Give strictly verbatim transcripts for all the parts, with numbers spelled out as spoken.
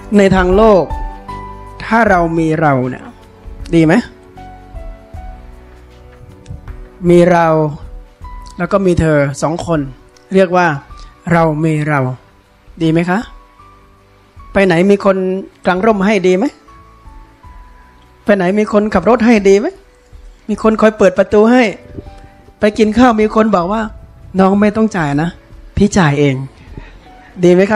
ในทางโลกถ้าเรามีเราเนี่ยดีไหมมีเราแล้วก็มีเธอสองคนเรียกว่าเรามีเราดีไหมคะไปไหนมีคนกางร่มให้ดีไหมไปไหนมีคนขับรถให้ดีไหมมีคนคอยเปิดประตูให้ไปกินข้าวมีคนบอกว่าน้องไม่ต้องจ่ายนะพี่จ่ายเองดีไหมคะ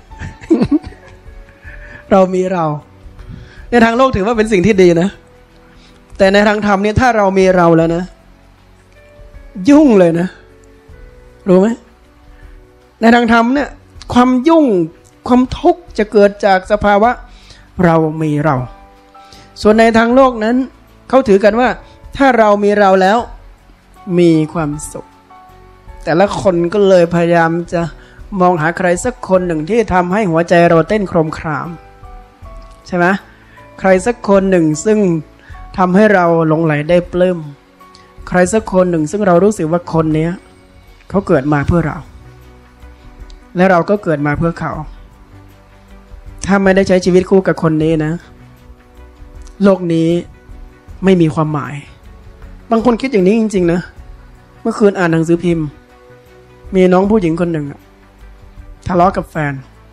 เรามีเราในทางโลกถือว่าเป็นสิ่งที่ดีนะแต่ในทางธรรมเนี่ยถ้าเรามีเราแล้วนะยุ่งเลยนะรู้ไหมในทางธรรมเนี่ยความยุ่งความทุกข์จะเกิดจากสภาวะเรามีเราส่วนในทางโลกนั้นเขาถือกันว่าถ้าเรามีเราแล้วมีความสุขแต่ละคนก็เลยพยายามจะมองหาใครสักคนหนึ่งที่ทำให้หัวใจเราเต้นโครมครามใช่ไหมใครสักคนหนึ่งซึ่งทำให้เราหลงไหลได้ปลื้มใครสักคนหนึ่งซึ่งเรารู้สึกว่าคนนี้เขาเกิดมาเพื่อเราและเราก็เกิดมาเพื่อเขาถ้าไม่ได้ใช้ชีวิตคู่กับคนนี้นะโลกนี้ไม่มีความหมายบางคนคิดอย่างนี้จริงๆนะเมื่อคืนอ่านหนังสือพิมพ์มีน้องผู้หญิงคนหนึ่งทะเลาะกับแฟน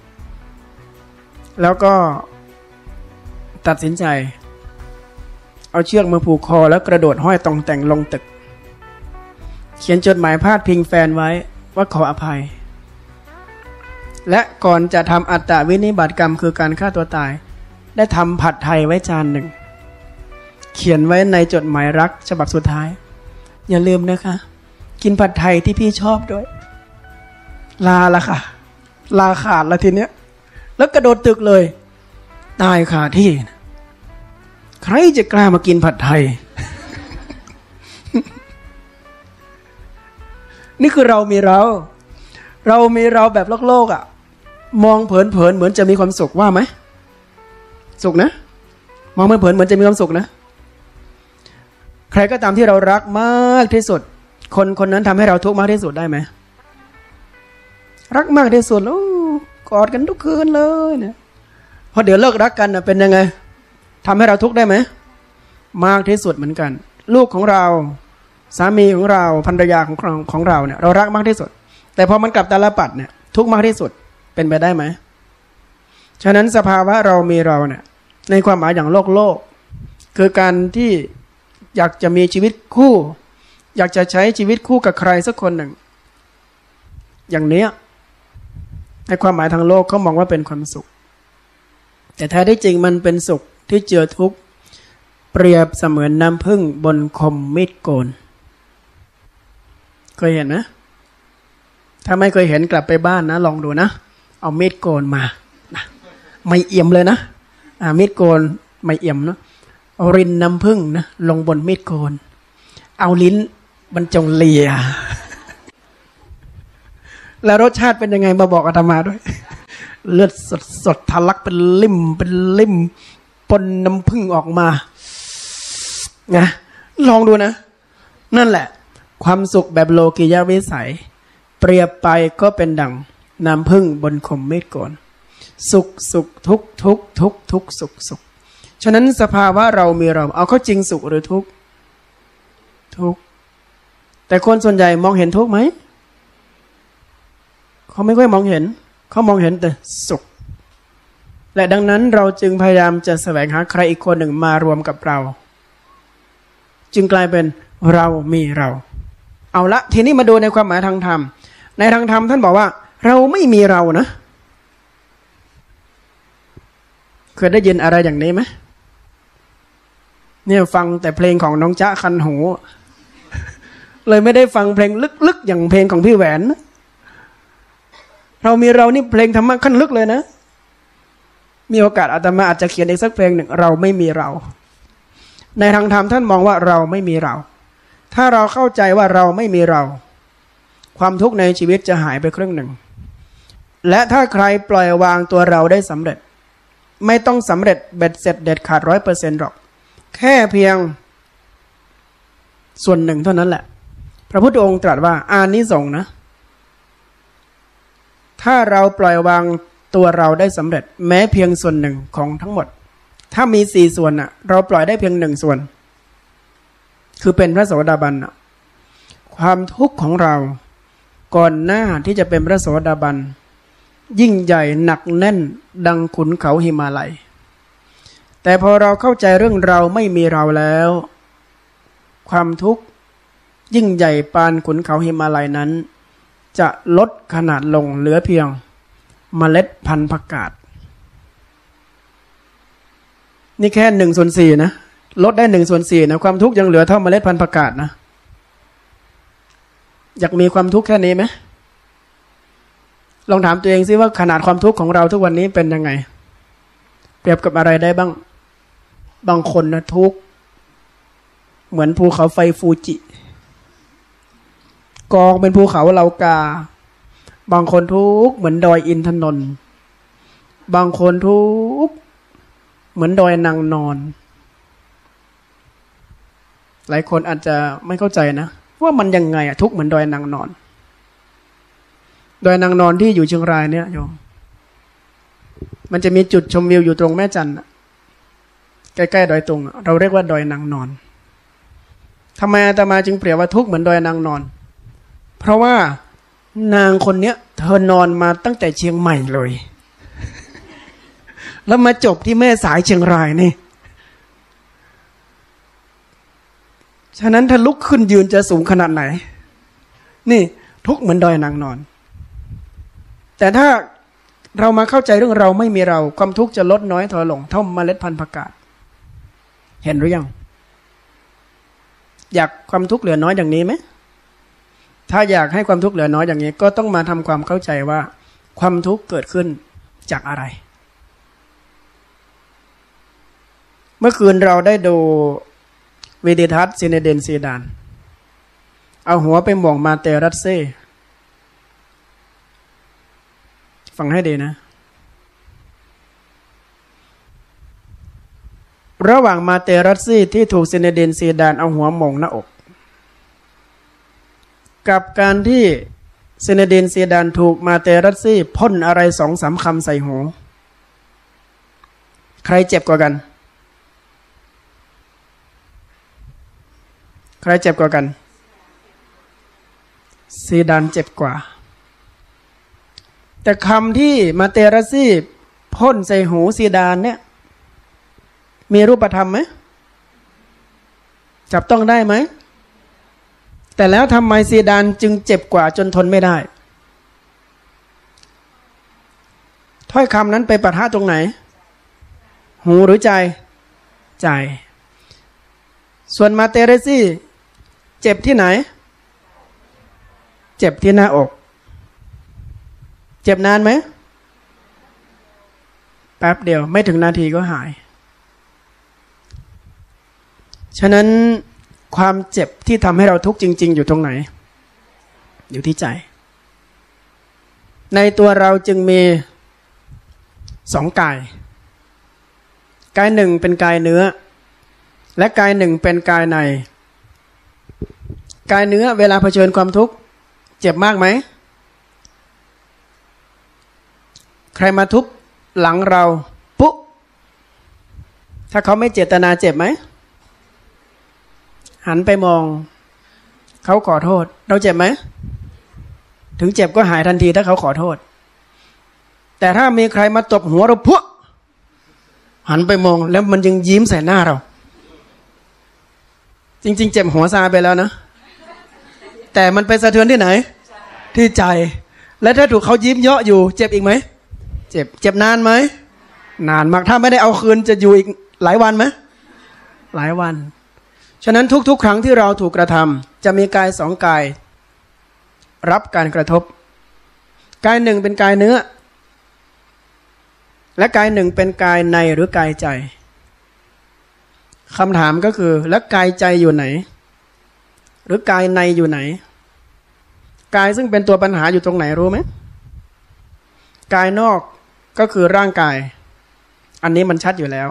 แล้วก็ตัดสินใจเอาเชือกมาผูกคอแล้วกระโดดห้อยตองแต่งลงตึกเขียนจดหมายพาดพิงแฟนไว้ว่าขออภัยและก่อนจะทำอัตตวินิบาตกรรมคือการฆ่าตัวตายได้ทำผัดไทยไว้จานหนึ่งเขียนไว้ในจดหมายรักฉบับสุดท้ายอย่าลืมนะคะกินผัดไทยที่พี่ชอบด้วยลาละค่ะลาขาดละทีเนี้ยแล้วกระโดดตึกเลยตายคาที่ใครจะกล้ามากินผัดไทย นี่คือเรามีเราเรามีเราแบบโลกโลกอ่ะมองเผินๆเหมือนจะมีความสุขว่าไหมสุขนะมองเผินๆเหมือนจะมีความสุขนะใครก็ตามที่เรารักมากที่สุดคนคนนั้นทำให้เราทุกข์มากที่สุดได้ไหมรักมากที่สุดแล้วกอดกันทุกคืนเลยเนี่ยพอเดี๋ยวเลิกรักกันเป็นยังไงทำให้เราทุกข์ได้ไหมมากที่สุดเหมือนกันลูกของเราสามีของเราภรรยาของเราของเราเนี่ยเรารักมากที่สุดแต่พอมันกลับตาลปัดเนี่ยทุกข์มากที่สุดเป็นไปได้ไหมฉะนั้นสภาวะเรามีเราเนี่ยในความหมายอย่างโลกโลกคือการที่อยากจะมีชีวิตคู่อยากจะใช้ชีวิตคู่กับใครสักคนหนึ่งอย่างเนี้ยในความหมายทางโลกเขามองว่าเป็นความสุขแต่แท้ที่จริงมันเป็นสุขที่เจือทุกข์เปรียบเสมือนน้ำผึ้งบนคมมีดโกนเคยเห็นไหมถ้าไม่เคยเห็นกลับไปบ้านนะลองดูนะเอามีดโกนมานะไม่เอี่ยมเลยนะอ่ามีดโกนไม่เอี่ยมเนาะเอารินน้ำผึ้งนะลงบนมีดโกนเอาลิ้นบรรจงเลียแล้วรสชาติเป็นยังไงมาบอกอาตมาด้วยเลือดสดสดทะลักเป็นลิ่มเป็นลิ่มปนน้ำผึ้งออกมานะลองดูนะนั่นแหละความสุขแบบโลกิยวิสัยเปรียบไปก็เป็นดังน้ำผึ้งบนคมมีดโกนสุขสุขทุกทุกทุกทุกสุขสุขฉะนั้นสภาวะเรามีเราเอาเข้าจริงสุขหรือทุกทุกแต่คนส่วนใหญ่มองเห็นทุกไหมเขาไม่ค่อยมองเห็นเขามองเห็นแต่สุขและดังนั้นเราจึงพยายามจะแสวงหาใครอีกคนหนึ่งมารวมกับเราจึงกลายเป็นเรามีเราเอาละทีนี้มาดูในความหมายทางธรรมในทางธรรมท่านบอกว่าเราไม่มีเรานะเคยได้ยินอะไรอย่างนี้ไหมเนี่ยฟังแต่เพลงของน้องจ๊ะคันหูเลยไม่ได้ฟังเพลงลึกๆอย่างเพลงของพี่แหวนนะเรามีเรานี่เพลงธรรมะขั้นลึกเลยนะมีโอกาสอาตมาอาจจะเขียนอีกสักเพลงหนึ่งเราไม่มีเราในทางธรรมท่านมองว่าเราไม่มีเราถ้าเราเข้าใจว่าเราไม่มีเราความทุกข์ในชีวิตจะหายไปครึ่งหนึ่งและถ้าใครปล่อยวางตัวเราได้สำเร็จไม่ต้องสำเร็จเบ็ดเสร็จเด็ดขาดร้อยเปอร์เซ็นต์หรอกแค่เพียงส่วนหนึ่งเท่านั้นแหละพระพุทธองค์ตรัสว่าอานิสงส์นะถ้าเราปล่อยวางตัวเราได้สำเร็จแม้เพียงส่วนหนึ่งของทั้งหมดถ้ามีสี่ส่วนน่ะเราปล่อยได้เพียงหนึ่งส่วนคือเป็นพระโสดาบันน่ะความทุกข์ของเราก่อนหน้าที่จะเป็นพระโสดาบันยิ่งใหญ่หนักแน่นดังขุนเขาหิมาลัยแต่พอเราเข้าใจเรื่องเราไม่มีเราแล้วความทุกข์ยิ่งใหญ่ปานขุนเขาหิมาลัยนั้นจะลดขนาดลงเหลือเพียงเมล็ดพันธุ์ผักกาดนี่แค่หนึ่งส่วนสี่นะลดได้หนึ่งส่วนสี่นะความทุกข์ยังเหลือเท่าเมล็ดพันธุ์ผักกาดนะอยากมีความทุกข์แค่นี้ไหมลองถามตัวเองซิว่าขนาดความทุกข์ของเราทุกวันนี้เป็นยังไงเปรียบกับอะไรได้บ้างบางคนนะทุกข์เหมือนภูเขาไฟฟูจิกองเป็นภูเขาเหลากาบางคนทุกข์เหมือนดอยอินทนนท์บางคนทุกข์เหมือนดอยนางนอนหลายคนอาจจะไม่เข้าใจนะว่ามันยังไงอะทุกข์เหมือนดอยนางนอนดอยนางนอนที่อยู่เชียงรายเนี่ยโยมมันจะมีจุดชมวิวอยู่ตรงแม่จันทร์ใกล้ๆดอยตุงเราเรียกว่าดอยนางนอนทำไมอาตมาจึงเปรียบว่าทุกข์เหมือนดอยนางนอนเพราะว่านางคนเนี้ยเธอนอนมาตั้งแต่เชียงใหม่เลยแล้วมาจบที่แม่สายเชียงรายนี่ฉะนั้นถ้าลุกขึ้นยืนจะสูงขนาดไหนนี่ทุกข์เหมือนดอยนางนอนแต่ถ้าเรามาเข้าใจเรื่องเราไม่มีเราความทุกข์จะลดน้อยถอยลงเท่าเมล็ดพันธุ์ผักกาดเห็นหรือยังอยากความทุกข์เหลือน้อยอย่างนี้ไหมถ้าอยากให้ความทุกข์เหลือน้อยอย่างนี้ก็ต้องมาทำความเข้าใจว่าความทุกข์เกิดขึ้นจากอะไรเมื่อคืนเราได้ดูวิดีทัศน์ซินเดนซีดานเอาหัวไปหม่องมาเตรัสเซ่ฟังให้ดีนะระหว่างมาเตรัสซี่ที่ถูกซินเดนซีดานเอาหัวหม่งหน้าอกกับการที่ซินเดนซีดานถูกมาเตรัสซี่พ่นอะไรสองสามคำใส่หูใครเจ็บกว่ากันใครเจ็บกว่ากันซีดานเจ็บกว่าแต่คำที่มาเตรัสซี่พ่นใส่หูซีดานเนี่ยมีรูปธรรมไหมจับต้องได้ไหมแต่แล้วทำไมซีดานจึงเจ็บกว่าจนทนไม่ได้ถ้อยคำนั้นไปปะทะตรงไหนหูหรือใจใจส่วนมาเตรัสซี่เจ็บที่ไหนเจ็บที่หน้าอกเจ็บนานไหมแป๊บเดียวไม่ถึงนาทีก็หายฉะนั้นความเจ็บที่ทำให้เราทุกข์จริงๆอยู่ตรงไหนอยู่ที่ใจในตัวเราจึงมีสองกายกายหนึ่งเป็นกายเนื้อและกายหนึ่งเป็นกายในกายเนื้อเวลาเผชิญความทุกข์เจ็บมากไหมใครมาทุบหลังเราปุ๊บถ้าเขาไม่เจตนาเจ็บไหมหันไปมองเขาขอโทษเราเจ็บไหมถึงเจ็บก็หายทันทีถ้าเขาขอโทษแต่ถ้ามีใครมาตบหัวเราปุ๊บหันไปมองแล้วมันยังยิ้มใส่หน้าเราจริงๆเจ็บหัวซาไปแล้วนะแต่มันไปสะเทือนที่ไหนที่ใจและถ้าถูกเขายิ้มเยาะอยู่เจ็บอีกไหมเจ็บเจ็บนานไหมนานมากถ้าไม่ได้เอาคืนจะอยู่อีกหลายวันไหมหลายวันฉะนั้นทุกๆครั้งที่เราถูกกระทำจะมีกายสองกายรับการกระทบกายหนึ่งเป็นกายเนื้อและกายหนึ่งเป็นกายในหรือกายใจคำถามก็คือแล้วกายใจอยู่ไหนหรือกายในอยู่ไหนกายซึ่งเป็นตัวปัญหาอยู่ตรงไหนรู้ไหมกายนอกก็คือร่างกายอันนี้มันชัดอยู่แล้ว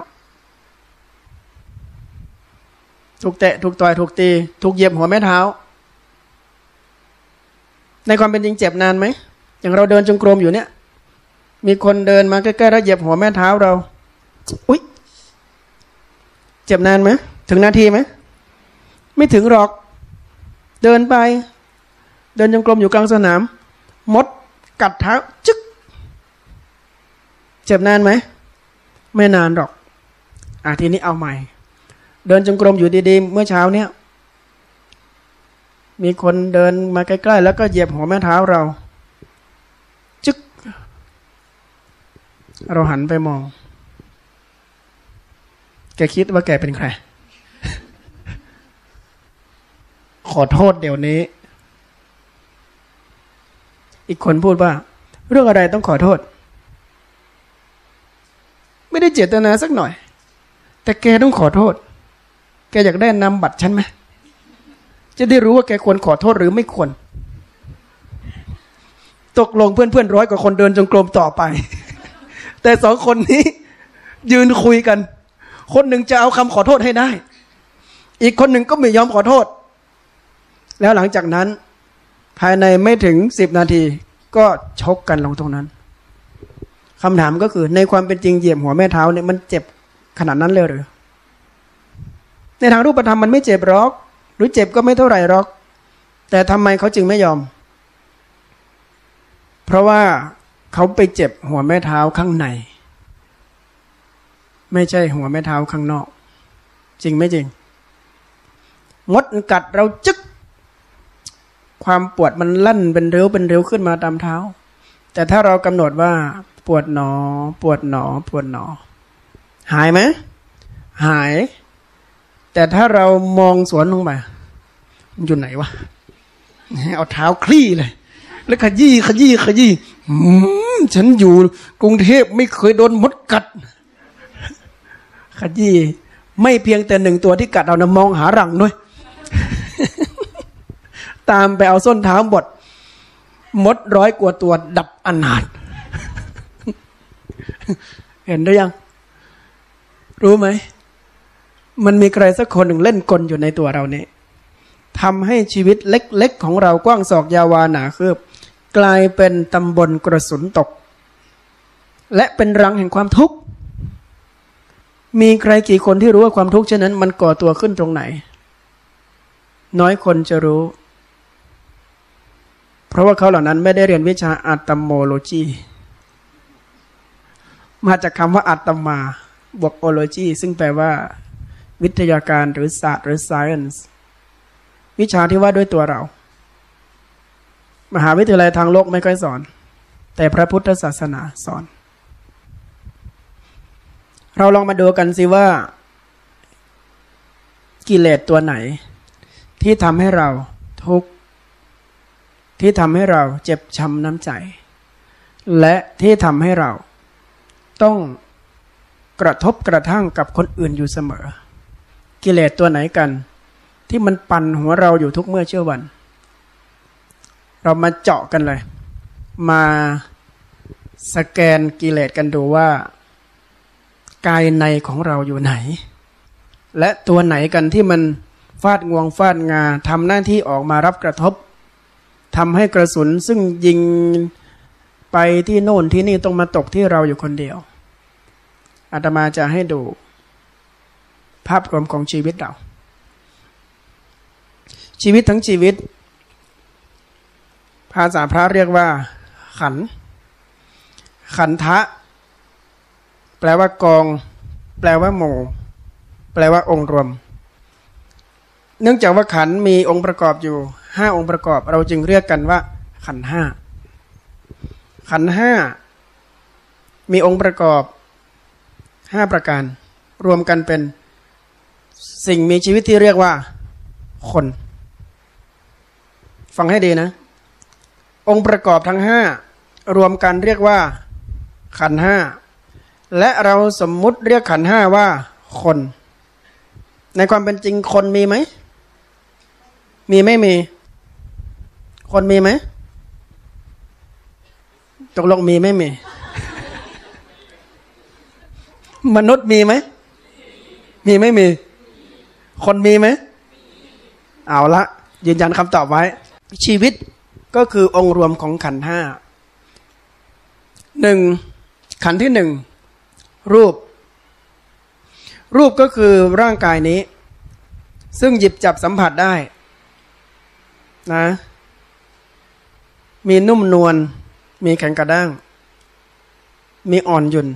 ถูกเตะถูกต่อยถูกตีถูกเหยียบหัวแม่เท้าในความเป็นจริงเจ็บนานไหมอย่างเราเดินจงกรมอยู่เนี่ยมีคนเดินมาใกล้ๆแล้วเหยียบหัวแม่เท้าเราอุ๊ยเจ็บนานไหมถึงนาทีไหมไม่ถึงหรอกเดินไปเดินจงกรมอยู่กลางสนามมดกัดเท้าจึ๊กเจ็บนานไหมไม่นานหรอกอ่ะทีนี้เอาใหม่เดินจงกรมอยู่ดีๆเมื่อเช้าเนี้ยมีคนเดินมาใกล้ๆแล้วก็เหยียบหัวแม่เท้าเราจึ๊กเราหันไปมองแกคิดว่าแกเป็นใคร ขอโทษเดี๋ยวนี้อีกคนพูดว่าเรื่องอะไรต้องขอโทษไม่ได้เจตนาสักหน่อยแต่แกต้องขอโทษแกอยากได้นามบัตรฉันไหมจะได้รู้ว่าแกควรขอโทษหรือไม่ควรตกลงเพื่อนๆร้อยกว่าคนเดินจงกรมต่อไป แต่สองคนนี้ยืนคุยกันคนหนึ่งจะเอาคำขอโทษให้ได้อีกคนหนึ่งก็ไม่ยอมขอโทษแล้วหลังจากนั้นภายในไม่ถึงสิบนาทีก็ชกกันลงตรงนั้นคำถามก็คือในความเป็นจริงเหยียบหัวแม่เท้าเนี่ยมันเจ็บขนาดนั้นเลยหรือในทางรูปธรรมมันไม่เจ็บหรอกหรือเจ็บก็ไม่เท่าไหร่หรอกแต่ทำไมเขาจึงไม่ยอมเพราะว่าเขาไปเจ็บหัวแม่เท้าข้างในไม่ใช่หัวแม่เท้าข้างนอกจริงไม่จริงมดกัดเราจึ๊กความปวดมันลั่นเป็นเร็วเป็นเร็วขึ้นมาตามเท้าแต่ถ้าเรากำหนดว่าปวดหนอปวดหนอปวดหนอหายไหมหายแต่ถ้าเรามองสวนลงไปมันอยู่ไหนวะเอาเท้าคลี่เลยแล้วขยี้ขยี้ขยี้ฉันอยู่กรุงเทพไม่เคยโดนมดกัดขยี้ไม่เพียงแต่หนึ่งตัวที่กัดเรานะมองหารังด้วย ตามไปเอาส้นเท้าบดมดร้อยกว่าตัวดับอนาถ เห็นได้ยังรู้ไหมมันมีใครสักคนหนึ่งเล่นกลอยู่ในตัวเราเนี่ยทำให้ชีวิตเล็กๆของเรากว้างศอกยาววาหนาคืบกลายเป็นตำบลกระสุนตกและเป็นรังแห่งความทุกข์มีใครกี่คนที่รู้ว่าความทุกข์เช่นนั้นมันก่อตัวขึ้นตรงไหนน้อยคนจะรู้เพราะว่าเขาเหล่านั้นไม่ได้เรียนวิชาอัตโมโลจีมาจากคำว่าอัตมาบวกโอโลจีซึ่งแปลว่าวิทยาการหรือศาสตร์หรือ science วิชาที่ว่าด้วยตัวเรามหาวิทยาลัยทางโลกไม่ค่อยสอนแต่พระพุทธศาสนาสอนเราลองมาดูกันสิว่ากิเลสตัวไหนที่ทำให้เราทุกข์ที่ทำให้เราเจ็บช้ำน้ำใจและที่ทำให้เราต้องกระทบกระทั่งกับคนอื่นอยู่เสมอกิเลสตัวไหนกันที่มันปั่นหัวเราอยู่ทุกเมื่อเช้าวันเรามาเจาะกันเลยมาสแกนกิเลสกันดูว่ากายในของเราอยู่ไหนและตัวไหนกันที่มันฟาดงวงฟาดงาทำหน้าที่ออกมารับกระทบทำให้กระสุนซึ่งยิงไปที่โน่นที่นี่ต้องมาตกที่เราอยู่คนเดียวอาตมาจะให้ดูภาพรวมของชีวิตเราชีวิตทั้งชีวิตภาษาพระเรียกว่าขันธ์ขันธะแปลว่ากองแปลว่าหมู่แปลว่าองค์รวมเนื่องจากว่าขันธ์มีองค์ประกอบอยู่ห้าองค์ประกอบเราจึงเรียกกันว่าขันธ์ห้าขันธ์ห้ามีองค์ประกอบห้าประการรวมกันเป็นสิ่งมีชีวิตที่เรียกว่าคนฟังให้ดีนะองค์ประกอบทั้งห้ารวมกันเรียกว่าขันธ์ห้าและเราสมมุติเรียกขันธ์ห้าว่าคนในความเป็นจริงคนมีไหมมีไม่มีคนมีไหมตกลงมีไม่มี มนุษย์มีไหมมีไม่มีคนมีไหมเอาละยืนยันคำตอบไว้ชีวิตก็คือองค์รวมของขันธ์ห้าหนึ่งขันธ์ที่หนึ่งรูปรูปก็คือร่างกายนี้ซึ่งหยิบจับสัมผัสได้นะมีนุ่มนวลมีแข็งกระด้างมีอ่อนหยุ่น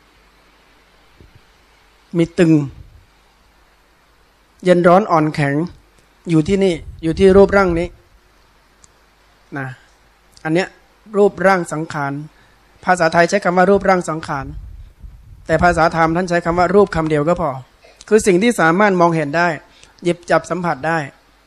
มีตึงเย็นร้อนอ่อนแข็งอยู่ที่นี่อยู่ที่รูปร่างนี้นะอันเนี้ยรูปร่างสังขารภาษาไทยใช้คำว่ารูปร่างสังขารแต่ภาษาธรรมท่านใช้คำว่ารูปคำเดียวก็พอคือสิ่งที่สามารถมองเห็นได้หยิบจับสัมผัสได้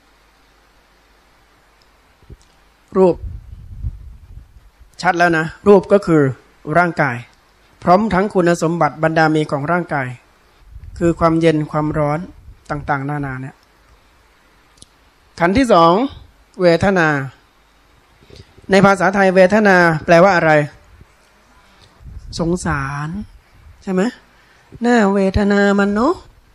รูปชัดแล้วนะรูปก็คือร่างกายพร้อมทั้งคุณสมบัติบรรดามีของร่างกายคือความเย็นความร้อนต่างๆนานาเนี่ยขันธ์ที่สองเวทนาในภาษาไทยเวทนาแปลว่าอะไรสงสารใช่ไหมน่าเวทนามันเนาะ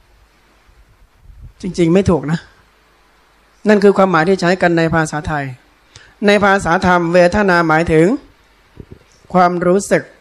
จริงๆไม่ถูกนะนั่นคือความหมายที่ใช้กันในภาษาไทยในภาษาธรรมเวทนาหมายถึงความรู้สึก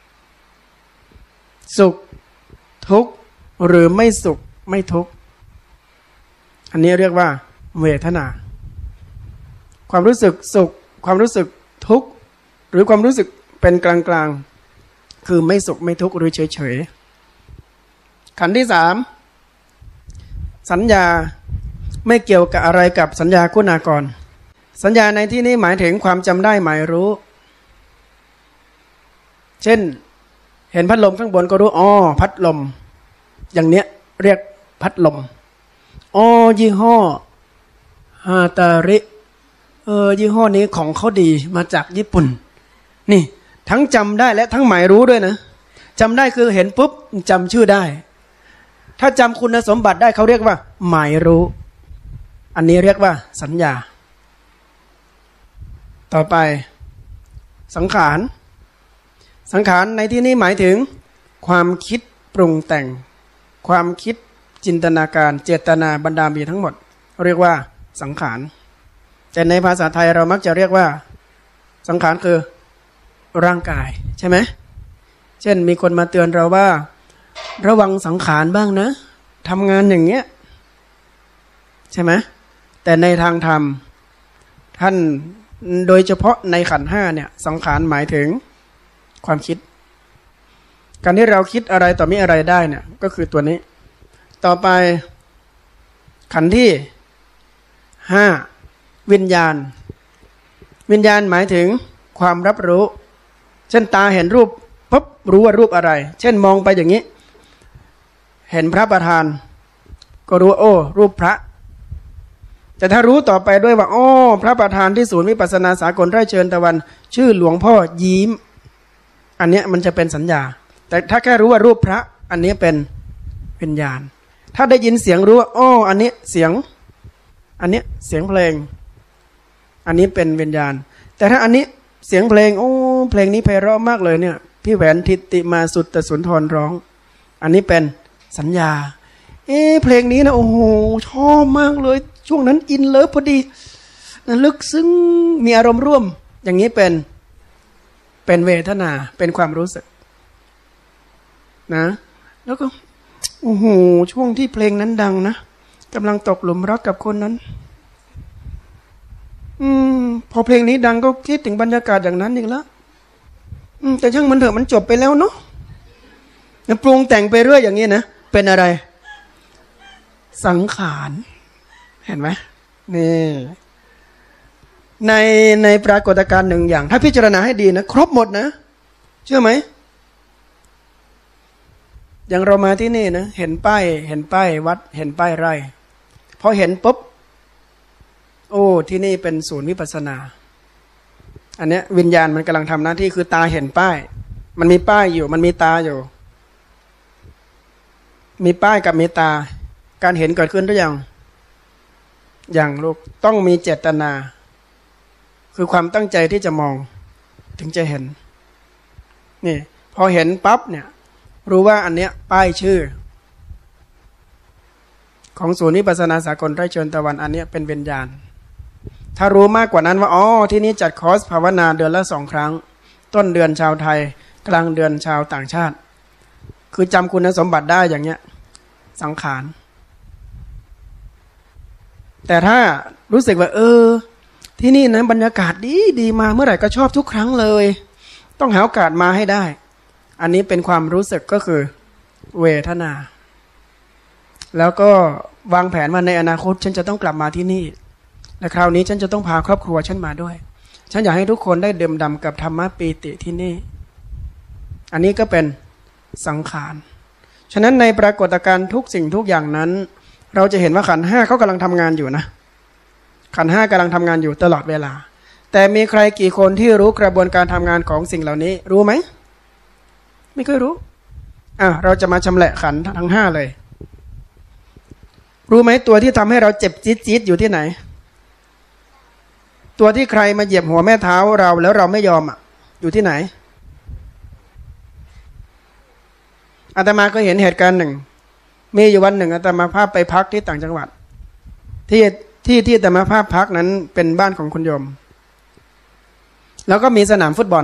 สุขทุกข์หรือไม่สุขไม่ทุกข์อันนี้เรียกว่าเวทนาความรู้สึกสุขความรู้สึกทุกข์หรือความรู้สึกเป็นกลางๆคือไม่สุขไม่ทุกข์หรือเฉยๆขันธ์ที่สามสัญญาไม่เกี่ยวกับอะไรกับสัญญาคุณากรสัญญาในที่นี้หมายถึงความจำได้หมายรู้เช่นเห็นพัดลมข้างบนก็รู้อ๋อพัดลมอย่างเนี้ยเรียกพัดลมอ๋อยี่ห้อฮาตาริเออยี่ห้อนี้ของเขาดีมาจากญี่ปุ่นนี่ทั้งจำได้และทั้งหมายรู้ด้วยนะจำได้คือเห็นปุ๊บจำชื่อได้ถ้าจำคุณสมบัติได้เขาเรียกว่าหมายรู้อันนี้เรียกว่าสัญญาต่อไปสังขารสังขารในที่นี้หมายถึงความคิดปรุงแต่งความคิดจินตนาการเจตนาบรรดามีทั้งหมดเรียกว่าสังขารแต่ในภาษาไทยเรามักจะเรียกว่าสังขารคือร่างกายใช่ไหมเช่นมีคนมาเตือนเราว่าระวังสังขารบ้างนะทำงานอย่างเงี้ยใช่ไหมแต่ในทางธรรมท่านโดยเฉพาะในขันธ์ห้าเนี่ยสังขารหมายถึงความคิดการที่เราคิดอะไรต่อมีอะไรได้เนี่ยก็คือตัวนี้ต่อไปขันธ์ที่ห้าวิญญาณวิญญาณหมายถึงความรับรู้เช่นตาเห็นรูปปุ๊บรู้ว่ารูปอะไรเช่นมองไปอย่างนี้เห็นพระประธานก็รู้โอ้รูปพระแต่ถ้ารู้ต่อไปด้วยว่าอ้อพระประธานที่ศูนย์วิปัสสนาสากลไร่เชิญตะวันชื่อหลวงพ่อยิ้มอันนี้มันจะเป็นสัญญาแต่ถ้าแค่รู้ว่ารูปพระอันนี้เป็นวิญญาณถ้าได้ยินเสียงรู้ว่าอ้ออันนี้เสียงอันนี้เสียงเพลงอันนี้เป็นวิญญาณแต่ถ้าอันนี้เสียงเพลงโอ้เพลงนี้ไพเราะมากเลยเนี่ยพี่แหวนทิติมาสุตตสุนทรร้องอันนี้เป็นสัญญาเอ๊ะเพลงนี้นะโอ้โหชอบมากเลยช่วงนั้นอินเลิฟพอดีนะลึกซึ้งมีอารมณ์ร่วมอย่างนี้เป็นเป็นเวทนาเป็นความรู้สึกนะแล้วก็โอ้โหช่วงที่เพลงนั้นดังนะกำลังตกหลุมรักกับคนนั้นอืมพอเพลงนี้ดังก็คิดถึงบรรยากาศอย่างนั้นอีกแล้วอืมแต่ช่างมันเถอะมันจบไปแล้วเนาะปรุงแต่งไปเรื่อยอย่างนี้นะเป็นอะไรสังขารเห็นไหมนี่ในในปรากฏการณ์หนึ่งอย่างถ้าพิจารณาให้ดีนะครบหมดนะเชื่อไหมอย่างเรามาที่นี่นะเห็นป้ายเห็นป้ายวัดเห็นป้ายไร่พอเห็นปุ๊บโอ้ที่นี่เป็นศูนย์วิปัสสนาอันเนี้ยวิญญาณมันกำลังทำหน้าที่คือตาเห็นป้ายมันมีป้ายอยู่มันมีตาอยู่มีป้ายกับมีตาการเห็นเกิดขึ้นหรือยังอย่างลูกต้องมีเจตนาคือความตั้งใจที่จะมองถึงจะเห็นนี่พอเห็นปั๊บเนี่ยรู้ว่าอันเนี้ยป้ายชื่อของศูนย์วิปัสสนาสากลไร่เชิญตะวันอันเนี้ยเป็นวิญญาณถ้ารู้มากกว่านั้นว่าอ๋อที่นี้จัดคอร์สภาวนาเดือนละสองครั้งต้นเดือนชาวไทยกลางเดือนชาวต่างชาติคือจำคุณสมบัติได้อย่างเงี้ยสังขารแต่ถ้ารู้สึกว่าเออที่นี่นะบรรยากาศดีดีมาเมื่อไหร่ก็ชอบทุกครั้งเลยต้องหาโอกาสมาให้ได้อันนี้เป็นความรู้สึกก็คือเวทนาแล้วก็วางแผนว่าในอนาคตฉันจะต้องกลับมาที่นี่และคราวนี้ฉันจะต้องพาครอบครัวฉันมาด้วยฉันอยากให้ทุกคนได้ดื่มด่ำกับธรรมะปีติที่นี่อันนี้ก็เป็นสังขารฉะนั้นในปรากฏการณ์ทุกสิ่งทุกอย่างนั้นเราจะเห็นว่าขันธ์ห้าเขากำลังทำงานอยู่นะขันธ์ห้ากำลังทำงานอยู่ตลอดเวลาแต่มีใครกี่คนที่รู้กระบวนการทำงานของสิ่งเหล่านี้รู้ไหมไม่เคยรู้อ่ะเราจะมาชำแหละขันธ์ทั้งห้าเลยรู้ไหมตัวที่ทำให้เราเจ็บจี๊ดจี๊ดอยู่ที่ไหนตัวที่ใครมาเหยียบหัวแม่เท้าเราแล้วเราไม่ยอมอ่ะอยู่ที่ไหนอาตมาก็เห็นเหตุการณ์หนึ่งมีอยู่วันหนึ่งอาตมาภาพไปพักที่ต่างจังหวัดที่ที่ที่อาตมาภาพพักนั้นเป็นบ้านของคุณโยมแล้วก็มีสนามฟุตบอล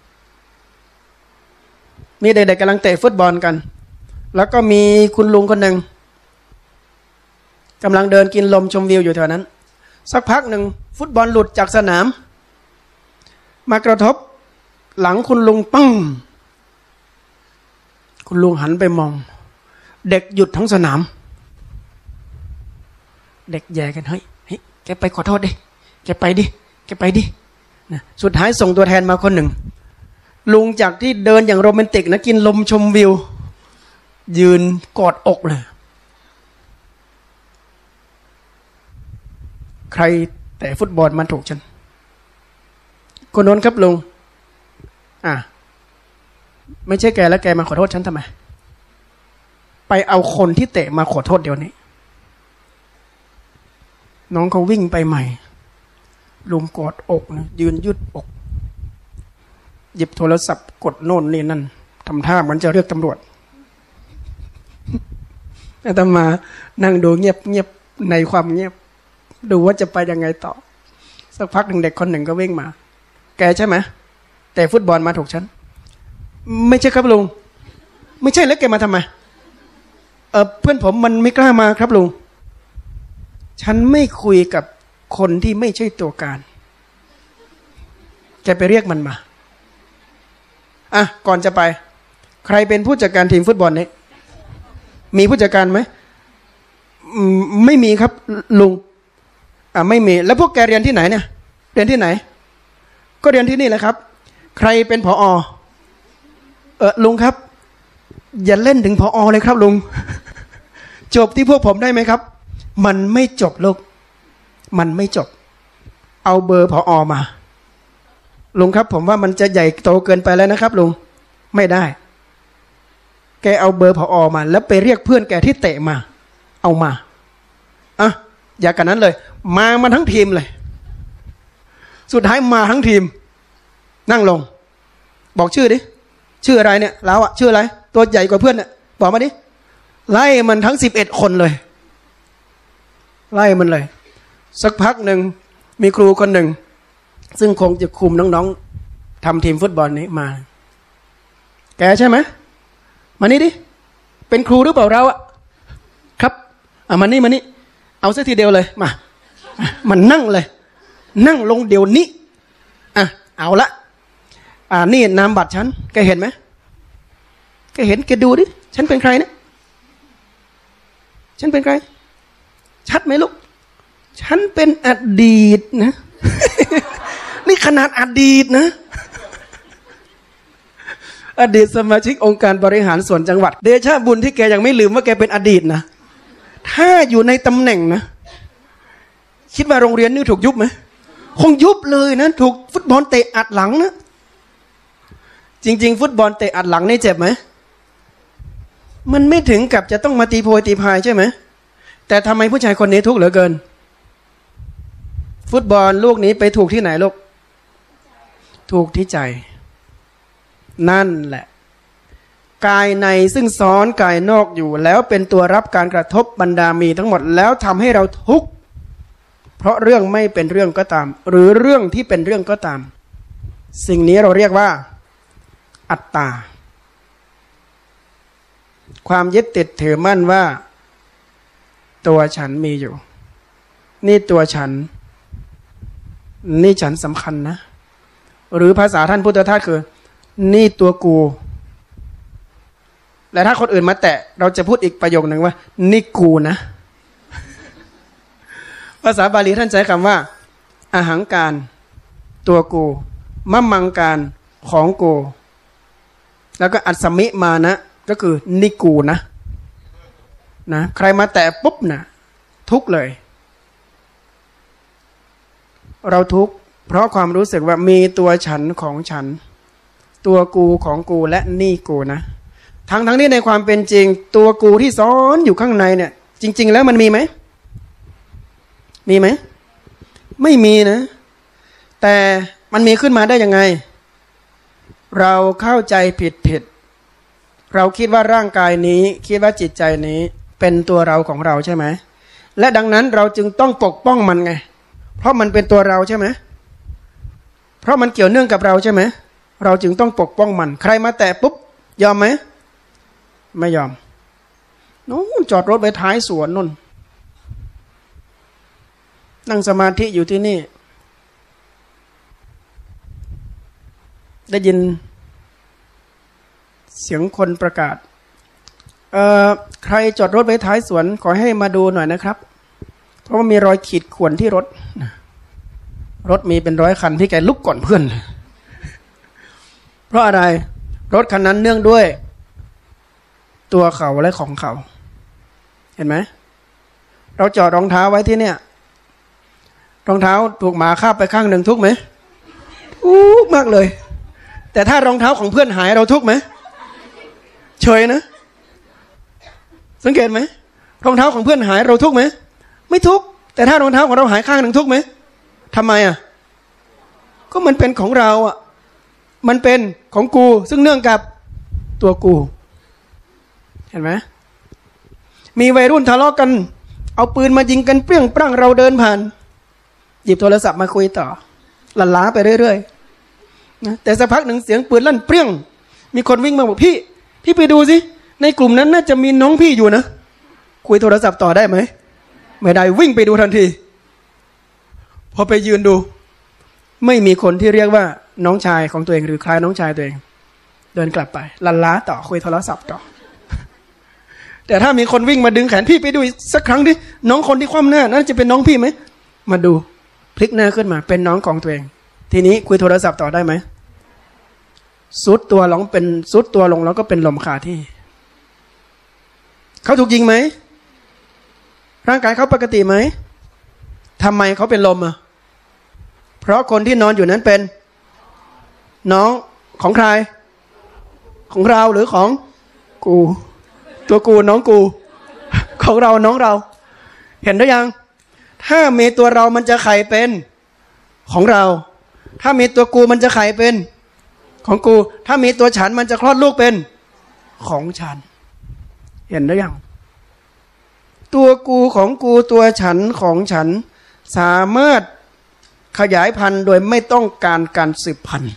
มีเด็กๆกำลังเตะฟุตบอลกันแล้วก็มีคุณลุงคนหนึ่งกำลังเดินกินลมชมวิวอยู่แถวนั้นสักพักหนึ่งฟุตบอลหลุดจากสนามมากระทบหลังคุณลุงปังคุณลุงหันไปมองเด็กหยุดทั้งสนามเด็กแย่กันเฮ้ยเฮ้ยแกไปขอโทษดิแกไปดิแกไปดินะสุดท้ายส่งตัวแทนมาคนหนึ่งลุงจากที่เดินอย่างโรแมนติกนะกินลมชมวิวยืนกอดอกเลยใครแต่ฟุตบอลมันถูกฉันคนโน้นครับลุงอ่ะไม่ใช่แกแล้วแกมาขอโทษฉันทำไมไปเอาคนที่เตะมาขอโทษเดี๋ยวนี้น้องเขาวิ่งไปใหม่ลุงกอดอกนะยืนยืดอกหยิบโทรศัพท์กดโน่นนี่นั่นทำท่าเหมือนจะเรียกตำรวจอาตมานั่งดูเงียบเงียบในความเงียบดูว่าจะไปยังไงต่อสักพักหนึ่งเด็กคนหนึ่งก็วิ่งมาแกใช่ไหมแต่ฟุตบอลมาถูกฉันไม่ใช่ครับลุงไม่ใช่แล้วแกมาทำไมเออเพื่อนผมมันไม่กล้ามาครับลุงฉันไม่คุยกับคนที่ไม่ใช่ตัวการแกไปเรียกมันมาอ่ะก่อนจะไปใครเป็นผู้จัดการทีมฟุตบอลนี้มีผู้จัดการไหมไม่มีครับลุงอ่ะไม่มีแล้วพวกแกเรียนที่ไหนเนี่ยเรียนที่ไหนก็เรียนที่นี่แหละครับใครเป็นผอ.เออลุงครับอย่าเล่นถึงผอ.เลยครับลุงจบที่พวกผมได้ไหมครับมันไม่จบลูกมันไม่จบเอาเบอร์ผอ.มาลุงครับผมว่ามันจะใหญ่โตเกินไปแล้วนะครับลุงไม่ได้แกเอาเบอร์ผอ.มาแล้วไปเรียกเพื่อนแกที่เตะมาเอามาอ่ะอย่ากันนั้นเลยมามาทั้งทีมเลยสุดท้ายมาทั้งทีมนั่งลงบอกชื่อดิชื่ออะไรเนี่ยเราอะชื่ออะไรตัวใหญ่กว่าเพื่อนเนี่ยบอกมาดิไล่มันทั้งสิบเอ็ดคนเลยไล่มันเลยสักพักหนึ่งมีครูคนหนึ่งซึ่งคงจะคุมน้องๆทำทีมฟุตบอลนี้มาแกใช่ไหมมานี่ดิเป็นครูหรือเปล่าเราอะครับอ่ะมานี่มานี่เอาซะทีเดียวเลยมามันนั่งเลยนั่งลงเดี๋ยวนี้อ่ะเอาละอ่านี่นามบัตรฉันแกเห็นไหมแกเห็นแกดูดิฉันเป็นใครนะฉันเป็นใครชัดไหมลูกฉันเป็นอดีตนะ นี่ขนาดอดีตนะ อดีตสมาชิกองค์การบริหารส่วนจังหวัดเดชะบุญที่แกยังไม่ลืมว่าแกเป็นอดีตนะถ้าอยู่ในตำแหน่งนะคิดว่าโรงเรียนนี่ถูกยุบไหมคงยุบเลยนะถูกฟุตบอลเตะอัดหลังนะจริงๆฟุตบอลเตะอัดหลังนี่เจ็บไหมมันไม่ถึงกับจะต้องมาตีโพยตีพายใช่ไหมแต่ทำไมผู้ชายคนนี้ทุกข์เหลือเกินฟุตบอลลูกนี้ไปถูกที่ไหนลูกถูกที่ใจนั่นแหละกายในซึ่งซ้อนกายนอกอยู่แล้วเป็นตัวรับการกระทบบรรดามีทั้งหมดแล้วทำให้เราทุกข์เพราะเรื่องไม่เป็นเรื่องก็ตามหรือเรื่องที่เป็นเรื่องก็ตามสิ่งนี้เราเรียกว่าอัตตาความยึดติดถือมั่นว่าตัวฉันมีอยู่นี่ตัวฉันนี่ฉันสำคัญนะหรือภาษาท่านพุทธทาสคือนี่ตัวกูและถ้าคนอื่นมาแตะเราจะพูดอีกประโยคหนึ่งว่านี่กูนะภาษาบาลีท่านใช้คำว่าอหังการตัวกูมัมมังการของกูแล้วก็อัศมิมานะก็คือนี่กูนะนะใครมาแตะปุ๊บนะทุกเลยเราทุกเพราะความรู้สึกว่ามีตัวฉันของฉันตัวกูของกูและนี่กูนะทั้งทั้งนี้ในความเป็นจริงตัวกูที่ซ้อนอยู่ข้างในเนี่ยจริงๆแล้วมันมีไหมมีไหมไม่มีนะแต่มันมีขึ้นมาได้ยังไงเราเข้าใจผิดผิดเราคิดว่าร่างกายนี้คิดว่าจิตใจนี้เป็นตัวเราของเราใช่ไหมและดังนั้นเราจึงต้องปกป้องมันไงเพราะมันเป็นตัวเราใช่ไหมเพราะมันเกี่ยวเนื่องกับเราใช่ไหมเราจึงต้องปกป้องมันใครมาแตะปุ๊บยอมไหมไม่ยอมนู้นจอดรถไปท้ายสวนนู่นนั่งสมาธิอยู่ที่นี่ได้ยินเสียงคนประกาศเอ่อใครจอดรถไว้ท้ายสวนขอให้มาดูหน่อยนะครับเพราะว่ามีรอยขีดข่วนที่รถรถมีเป็นร้อยคันที่แกลุกก่อนเพื่อนเพราะอะไรรถคันนั้นเนื่องด้วยตัวเขาและของเขาเห็นไหมเราจอดรองเท้าไว้ที่เนี่ยรองเท้าถูกหมาคาบไปข้างหนึ่งทุกไหมทุกมากเลยแต่ถ้ารองเท้าของเพื่อนหายเราทุกไหมเฉยนะสังเกตไหมรองเท้าของเพื่อนหายเราทุกไหมไม่ทุกแต่ถ้ารองเท้าของเราหายข้างหนึ่งทุกไหมทำไมอ่ะก็มันเป็นของเราอ่ะมันเป็นของกูซึ่งเนื่องกับตัวกูเห็นไหมมีวัยรุ่นทะเลาะกันเอาปืนมายิงกันเปรี้ยงปร้างเราเดินผ่านหยิบโทรศัพท์มาคุยต่อหลั่นล้าไปเรื่อยๆนะแต่สักพักหนึ่งเสียงปืนลั่นเปรี้ยงมีคนวิ่งมาบอกพี่พี่ไปดูสิในกลุ่มนั้นน่าจะมีน้องพี่อยู่นะคุยโทรศัพท์ต่อได้ไหมไม่ได้วิ่งไปดูทันทีพอไปยืนดูไม่มีคนที่เรียกว่าน้องชายของตัวเองหรือคล้ายน้องชายตัวเองเดินกลับไปลันล้าต่อคุยโทรศัพท์ต่อแต่ถ้ามีคนวิ่งมาดึงแขนพี่ไปดูสักครั้งดิน้องคนที่คว่ำหน้านั่นจะเป็นน้องพี่ไหมมาดูพลิกหน้าขึ้นมาเป็นน้องของตัวเองทีนี้คุยโทรศัพท์ต่อได้ไหมซุดตัวลงเป็นซุดตัวลงแล้วก็เป็นลมคาที่เขาถูกยิงไหมร่างกายเขาปกติไหมทำไมเขาเป็นลมอ่ะเพราะคนที่นอนอยู่นั้นเป็นน้องของใครของเราหรือของกูตัวกูน้องกูของเราน้องเราเห็นหรือยังถ้ามีตัวเรามันจะไข่เป็นของเราถ้ามีตัวกูมันจะไข่เป็นของกูถ้ามีตัวฉันมันจะคลอดลูกเป็นของฉันเห็นหรือยังตัวกูของกูตัวฉันของฉันสามารถขยายพันธุ์โดยไม่ต้องการการสืบพันธุ์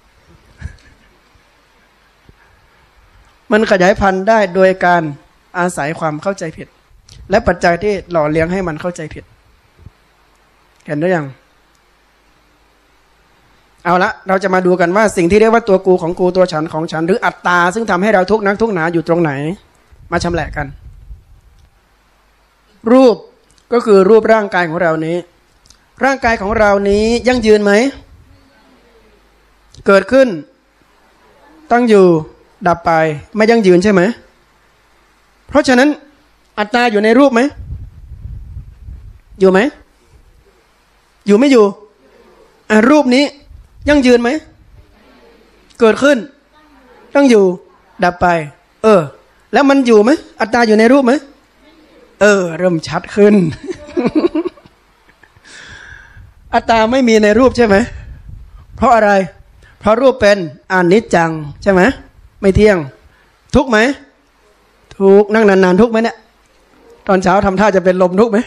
มันขยายพันธุ์ได้โดยการอาศัยความเข้าใจผิดและปัจจัยที่หล่อเลี้ยงให้มันเข้าใจผิดเห็นหรือยังเอาละเราจะมาดูกันว่าสิ่งที่เรียกว่าตัวกูของกูตัวฉันของฉันหรืออัตตาซึ่งทำให้เราทุกข์นักทุกข์หนาอยู่ตรงไหนมาชำแหละกันรูปก็คือรูปร่างกายของเรานี้ร่างกายของเรานี้ยั่งยืนไหมเกิดขึ้นตั้งอยู่ดับไปไม่ยั่งยืนใช่ไหมเพราะฉะนั้นอัตตาอยู่ในรูปไหมอยู่ไหมอยู่ไม่อยู่อ่ะรูปนี้ยั่งยืนไหมเกิดขึ้นตั้งอยู่ดับไปเออแล้วมันอยู่ไหมอัตตาอยู่ในรูปไหมเออเริ่มชัดขึ้น อัตตาไม่มีในรูปใช่ไหมเพราะอะไรเพราะรูปเป็นอนิจจังใช่ไหมไม่เที่ยงทุกไหมทุกนั่งนานๆทุกไหมเนี่ยตอนเช้าทำท่าจะเป็นลมทุกไหม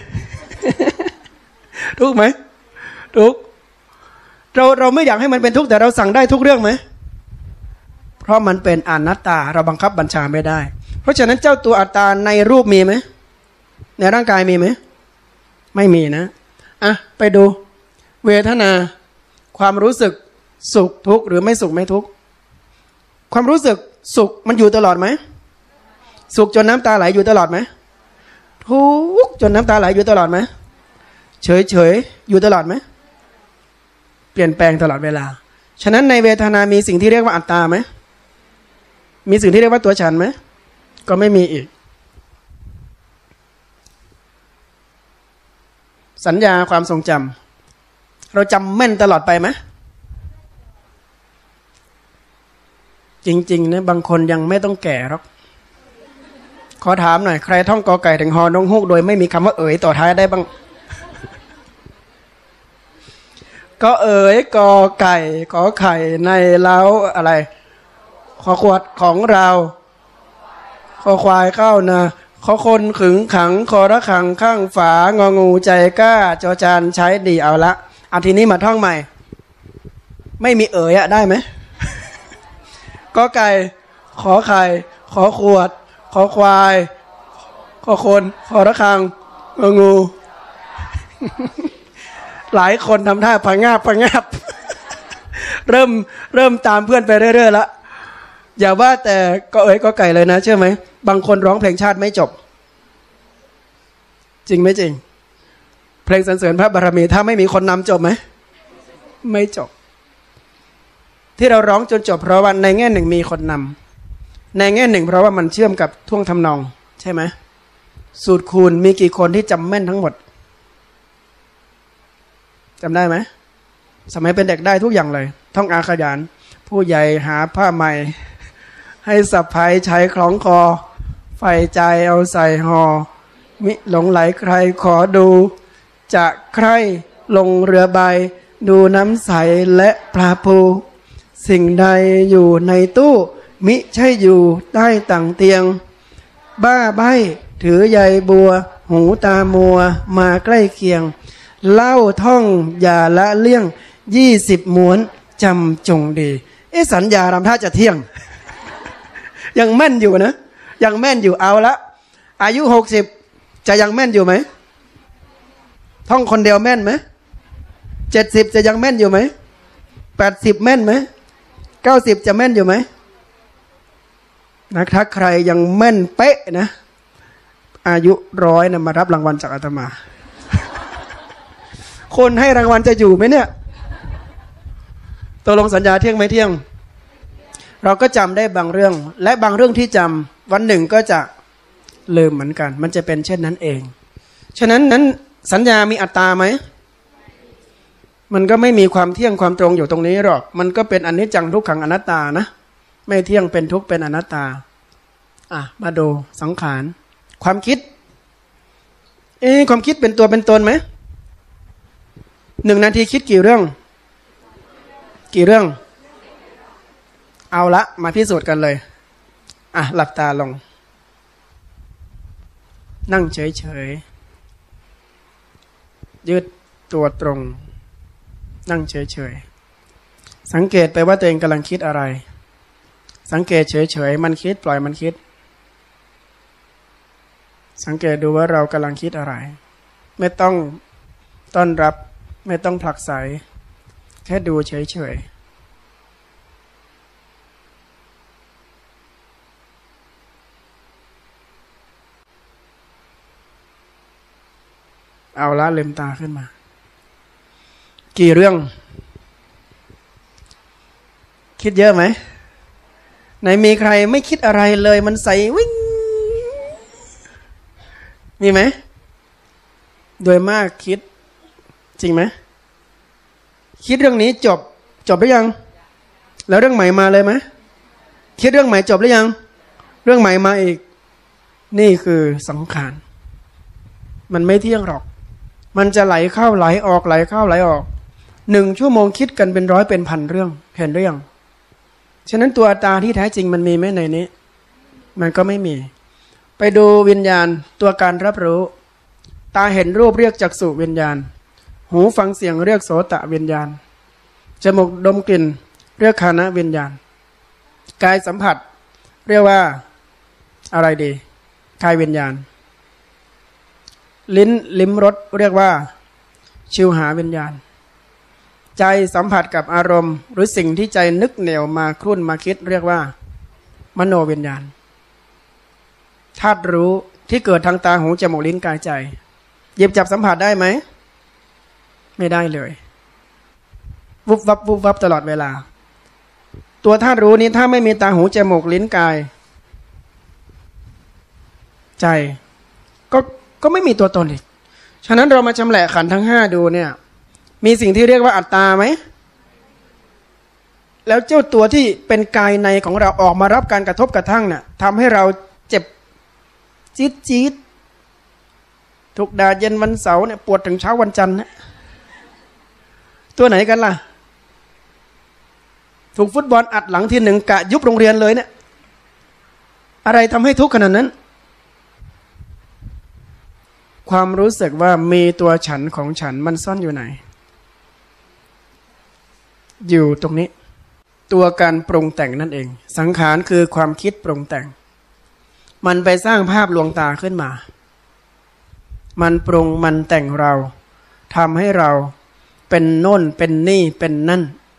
ทุกไหมทุกเราเราไม่อยากให้มันเป็นทุกแต่เราสั่งได้ทุกเรื่องไหมเพราะมันเป็นอนัตตาเราบังคับบัญชาไม่ได้เพราะฉะนั้นเจ้าตัวอัตตาในรูปมีไหมในร่างกายมีไหมไม่มีนะอ่ะไปดูเวทนาความรู้สึกสุขทุกข์หรือไม่สุขไม่ทุกข์ความรู้สึกสุขมันอยู่ตลอดไหมสุขจนน้ำตาไหลอยู่ตลอดไหมทุกข์จนน้ำตาไหลอยู่ตลอดไหมเฉยเฉยอยู่ตลอดไหมเปลี่ยนแปลงตลอดเวลาฉะนั้นในเวทนามีสิ่งที่เรียกว่าอัตตาไหมมีสิ่งที่เรียกว่าตัวฉันไหมก็ไม่มีอีกสัญญาความทรงจำเราจำแม่นตลอดไปไหมจริงๆนะบางคนยังไม่ต้องแก่หรอกขอถามหน่อยใครท่องกอไก่ถึงฮอนงฮูกโดยไม่มีคำว่าเอ๋ยต่อท้ายได้บ้างก็เอ๋ยกอไก่ขอไข่ในเล้าอะไรขอขวดของเราขอควายเข้านะขอคนขึงขังขอระขังข้างฝางองูใจกล้าจอจานใช้ดีเอาละเอาทีนี้มาท่องใหม่ไม่มีเอ๋ยอะได้ไหมก็ไก่ขอไข่ขอขวดขอควายขอคนขอระขังงองู หลายคนทำท่าพังงาบพังงาบ เริ่มเริ่มตามเพื่อนไปเรื่อยๆแล้วอย่าว่าแต่ก็เอ๋ยก็ไก่เลยนะเชื่อไหมบางคนร้องเพลงชาติไม่จบจริงไหมจริงเพลงสรรเสริญพระบารมีถ้าไม่มีคนนำจบไหมไม่จบที่เราร้องจนจบเพราะว่าในแง่หนึ่งมีคนนำในแง่หนึ่งเพราะว่ามันเชื่อมกับท่วงทำนองใช่ไหมสูตรคูณมีกี่คนที่จำแม่นทั้งหมดจำได้ไหมสมัยเป็นเด็กได้ทุกอย่างเลยท่องอาขยานผู้ใหญ่หาผ้าใหม่ให้สะพายใช้คล้องคอไฟใจเอาใส่หอมิหลงไหลใครขอดูจะใครลงเรือใบดูน้ำใสและปลาปูสิ่งใดอยู่ในตู้มิใช่อยู่ใต้ต่างเตียงบ้าใบถือใยบัวหูตามัวมาใกล้เคียงเล่าท่องอย่าละเลี่ยงยี่สิบม้วนจำจงดีเอ๊ะสัญญารำท่าจะเที่ยง ยังแม่นอยู่นะยังแม่นอยู่เอาละอายุหกสิบจะยังแม่นอยู่ไหมท่องคนเดียวแม่นไหมเจ็ดสิบจะยังแม่นอยู่ไหมแปดสิบแม่นไหมเก้าสิบจะแม่นอยู่ไหมนะถ้าใครยังแม่นเป๊ะนะอายุร้อยนะมารับรางวัลจากอาตมา คนให้รางวัลจะอยู่ไหมเนี่ยตกลงสัญญาเที่ยงไม่เที่ยงเราก็จำได้บางเรื่องและบางเรื่องที่จำวันหนึ่งก็จะลืมเหมือนกันมันจะเป็นเช่นนั้นเองฉะนั้นนั้นสัญญามีอัตตาไหมมันก็ไม่มีความเที่ยงความตรงอยู่ตรงนี้หรอกมันก็เป็นอนิจจังทุกขังอนัตตานะไม่เที่ยงเป็นทุกข์เป็นอนัตตาอ่ะมาดูสังขารความคิดเอ๊ะความคิดเป็นตัวเป็นตนไหมหนึ่งนาทีคิดกี่เรื่องกี่เรื่องเอาละมาพิสูจน์กันเลยอ่ะหลับตาลงนั่งเฉยๆยืดตัวตรงนั่งเฉยๆสังเกตไปว่าตัวเองกำลังคิดอะไรสังเกตเฉยๆมันคิดปล่อยมันคิดสังเกตดูว่าเรากำลังคิดอะไรไม่ต้องต้อนรับไม่ต้องผลักไสแค่ดูเฉยๆเอาละลืมตาขึ้นมากี่เรื่องคิดเยอะไหมไหนมีใครไม่คิดอะไรเลยมันใสวิ่งมีไหมโดยมากคิดจริงไหมคิดเรื่องนี้จบจบหรือยังแล้วเรื่องใหม่มาเลยไหมคิดเรื่องใหม่จบหรือยังเรื่องใหม่มาอีกนี่คือสังขารมันไม่เที่ยงหรอกมันจะไหลเข้าไหลออกไหลเข้าไหลออกหนึ่งชั่วโมงคิดกันเป็นร้อยเป็นพันเรื่องเห็นหรือยังฉะนั้นตัวตาที่แท้จริงมันมีไหมในนี้มันก็ไม่มีไปดูวิญญาณตัวการรับรู้ตาเห็นรูปเรียกจักษุวิญญาณหูฟังเสียงเรียกโสตวิญญาณจมูกดมกลิ่นเรียกฆานะวิญญาณกายสัมผัสเรียกว่าอะไรดีกายวิญญาณลิ้นลิ้มรสเรียกว่าชิวหาวิญญาณใจสัมผัสกับอารมณ์หรือสิ่งที่ใจนึกเหนี่ยวมาครุ่นมาคิดเรียกว่ามโนวิญญาณธาตุรู้ที่เกิดทางตาหูจมูกลิ้นกายใจหยิบจับสัมผัสได้ไหมไม่ได้เลยวุบวับวุบวับตลอดเวลาตัวธาตุรู้นี้ถ้าไม่มีตาหูจมูกลิ้นกายใจก็ก็ไม่มีตัวตนอีกฉะนั้นเรามาชำแหละขันธ์ทั้งห้าดูเนี่ยมีสิ่งที่เรียกว่าอัตตาไหมแล้วเจ้าตัวที่เป็นกายในของเราออกมารับการกระทบกระทั่งเนี่ยทำให้เราเจ็บจี๊ดจี๊ดถูกด่าเย็นวันเสาร์เนี่ยปวดถึงเช้าวันจันทร์นะตัวไหนกันล่ะถูกฟุตบอลอัดหลังทีหนึ่งกะยุบโรงเรียนเลยเนี่ยอะไรทำให้ทุกข์ขนาดนั้นความรู้สึกว่ามีตัวฉันของฉันมันซ่อนอยู่ไหนอยู่ตรงนี้ตัวการปรุงแต่งนั่นเองสังขารคือความคิดปรุงแต่งมันไปสร้างภาพลวงตาขึ้นมามันปรุงมันแต่งเราทำให้เราเป็นโน่นเป็นนี่เป็นนั่น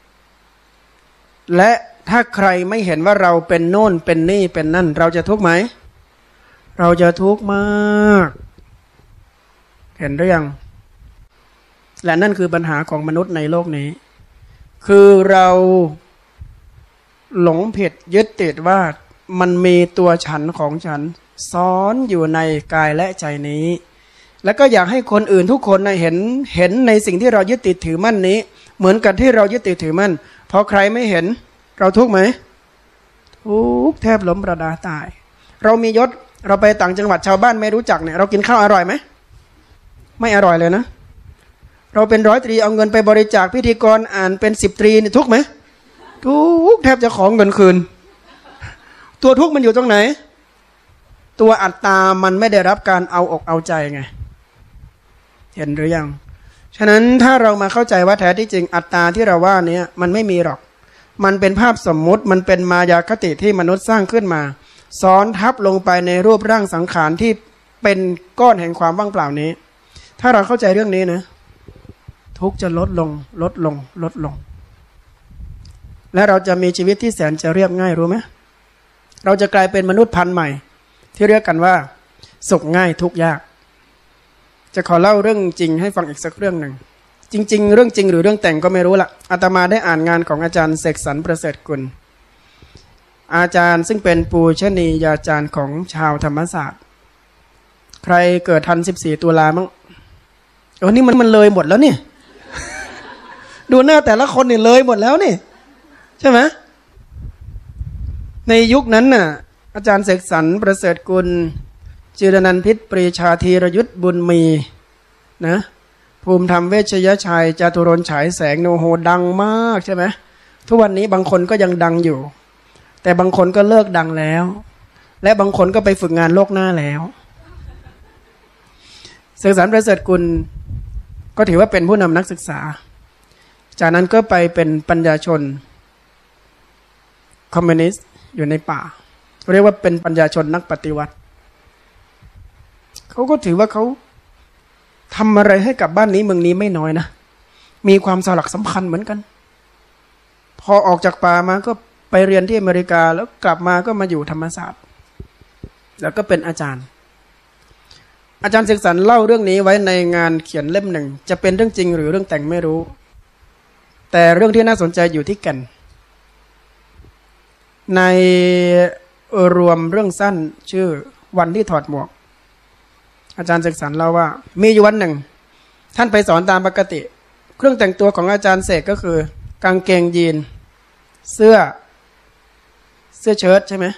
และถ้าใครไม่เห็นว่าเราเป็นโน่นเป็นนี่เป็นนั่นเราจะทุกข์ไหมเราจะทุกข์มากเห็นหรือยังและนั่นคือปัญหาของมนุษย์ในโลกนี้คือเราหลงผิดยึดติดว่ามันมีตัวฉันของฉันซ้อนอยู่ในกายและใจนี้แล้วก็อยากให้คนอื่นทุกคนเห็นเห็นในสิ่งที่เรายึดติดถือมั่นนี้เหมือนกับที่เรายึดติดถือมั่นพอใครไม่เห็นเราทุกข์ไหมทุกข์แทบล้มประดาตายเรามียศเราไปต่างจังหวัดชาวบ้านไม่รู้จักเนี่ยเรากินข้าวอร่อยไหมไม่อร่อยเลยนะเราเป็นร้อยตรีเอาเงินไปบริจาคพิธีกรอ่านเป็นสิบตรีนี่ทุกข์ไหมทุกข์แทบจะของเงินคืนตัวทุกข์มันอยู่ตรงไหนตัวอัตตามันไม่ได้รับการเอาอกเอาใจไงเห็นหรือยังฉะนั้นถ้าเรามาเข้าใจว่าแท้ที่จริงอัตตาที่เราว่านี้มันไม่มีหรอกมันเป็นภาพสมมุติมันเป็นมายาคติที่มนุษย์สร้างขึ้นมาซ้อนทับลงไปในรูปร่างสังขารที่เป็นก้อนแห่งความว่างเปล่านี้ถ้าเราเข้าใจเรื่องนี้นะทุกข์จะลดลงลดลงลดลงและเราจะมีชีวิตที่แสนจะเรียบง่ายรู้ไหมเราจะกลายเป็นมนุษย์พันธุ์ใหม่ที่เรียกกันว่าสุขง่ายทุกข์ยากจะขอเล่าเรื่องจริงให้ฟังอีกสักเรื่องหนึ่งจริงๆเรื่องจริงหรือเรื่องแต่งก็ไม่รู้ละอาตมาได้อ่านงานของอาจารย์เสกสรรประเสริฐกุลอาจารย์ซึ่งเป็นปูชนียาจารย์ของชาวธรรมศาสตร์ใครเกิดทันสิบสี่ตุลามั้งโอ้นี่มันมันเลยหมดแล้วนี่ ดูหน้าแต่ละคนนี่เลยหมดแล้วนี่ใช่ไหมในยุคนั้นน่ะอาจารย์เสกสรรประเสริฐกุลจิรนันท์พิษปรีชาธีรยุทธบุญมีนะภูมิธรรมเวชยชัยจตุรนต์ฉายแสงโนโฮดังมากใช่ไหมทุกวันนี้บางคนก็ยังดังอยู่แต่บางคนก็เลิกดังแล้วและบางคนก็ไปฝึกงานโลกหน้าแล้วเสกสรรประเสริฐกุลก็ถือว่าเป็นผู้นำนักศึกษาจากนั้นก็ไปเป็นปัญญาชนคอมมิวนิสต์อยู่ในป่าเรียกว่าเป็นปัญญาชนนักปฏิวัติเขาก็ถือว่าเขาทำอะไรให้กับบ้านนี้เมืองนี้ไม่น้อยนะมีความสลักสำคัญเหมือนกันพอออกจากป่ามาก็ไปเรียนที่อเมริกาแล้วกลับมาก็มาอยู่ธรรมศาสตร์แล้วก็เป็นอาจารย์อาจารย์เสกสรรเล่าเรื่องนี้ไว้ในงานเขียนเล่มหนึ่งจะเป็นเรื่องจริงหรือเรื่องแต่งไม่รู้แต่เรื่องที่น่าสนใจอยู่ที่แก่นในรวมเรื่องสั้นชื่อวันที่ถอดหมวกอาจารย์เสกสรรเล่าว่ามีอยู่วันหนึ่งท่านไปสอนตามปกติเครื่องแต่งตัวของอาจารย์เสกก็คือกางเกงยีนเสื้อเสื้อเชิ้ตใช่ไหม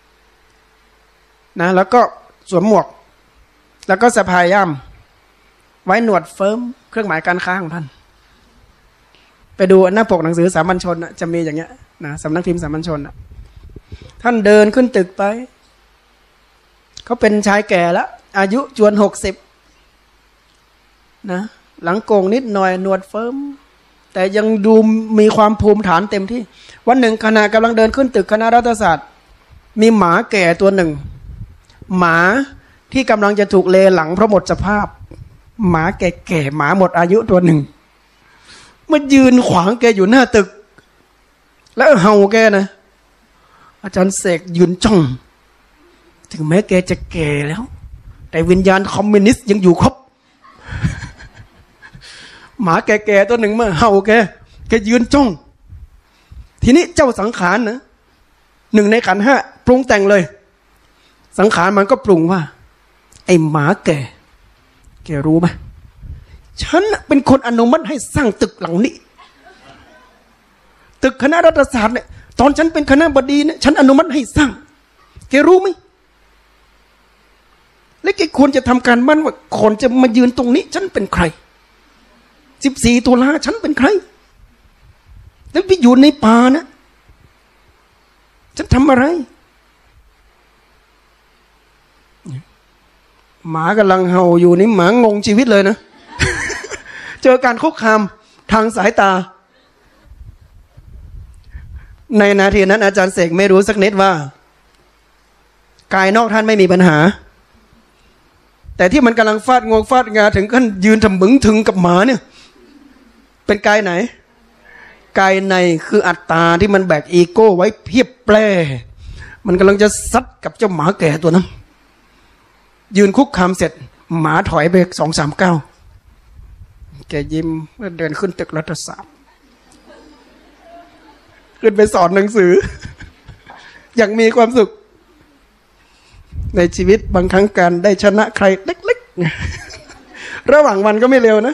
นะแล้วก็สวมหมวกแล้วก็สะพายย่ามไว้หนวดเฟิร์มเครื่องหมายการค้าของท่านไปดูหน้าปกหนังสือสามัญชนจะมีอย่างเงี้ยนะสำนักพิมพ์สามัญชนท่านเดินขึ้นตึกไปเขาเป็นชายแก่แล้วอายุจวนหกสิบนะหลังโกงนิดหน่อยหนวดเฟิร์มแต่ยังดูมีความภูมิฐานเต็มที่วันหนึ่งขณะกำลังเดินขึ้นตึกคณะรัฐศาสตร์มีหมาแก่ตัวหนึ่งหมาที่กำลังจะถูกเลหลังเพราะหมดสภาพหมาแก่ๆหมาหมดอายุตัวหนึ่งมายืนขวางแกอยู่หน้าตึกแล้วเห่าแกนะอาจารย์เสกยืนจ้องถึงแม้แกจะแก่แล้วแต่วิญญาณคอมมิวนิสต์ยังอยู่ครบหมาแก่ๆตัวหนึ่งมาเห่าแกแกยืนจ้องทีนี้เจ้าสังขารนะหนึ่งในขันธ์ห้าปรุงแต่งเลยสังขารมันก็ปรุงว่าไอ้หมาแก่แกรู้ไหมฉันเป็นคนอนุมัติให้สร้างตึกหลังนี้ตึกคณะรัฐศาสตร์เนี่ยตอนฉันเป็นคณะบดีเนี่ยฉันอนุมัติให้สร้างแกรู้ไหมและแกควรจะทำการมั่นว่าก่อนจะมายืนตรงนี้ฉันเป็นใครสิบสี่ตุลาฉันเป็นใครแล้วไปอยู่ในป่านะฉันทำอะไรหมากำลังเห่าอยู่นี่หมางงชีวิตเลยนะ เจอการคุกคามทางสายตาในนาทีนั้นอาจารย์เสกไม่รู้สักนิดว่ากายนอกท่านไม่มีปัญหาแต่ที่มันกำลังฟาดงวงฟาดงาถึงขั้นยืนทำบึงถึงกับหมาเนี่ยเป็นกายไหนกายในคืออัตตาที่มันแบกอีโก้ไว้เพียบแปร่มันกำลังจะซัดกับเจ้าหมาแก่ตัวนั้นยืนคุกคามเสร็จหมาถอยไปสองสามเก้าแกยิ้มเดินขึ้นตึกรัฐศาสตร์ขึ้นไปสอนหนังสือ อย่างมีความสุขในชีวิตบางครั้งการได้ชนะใครเล็กๆ ระหว่างวันก็ไม่เร็วนะ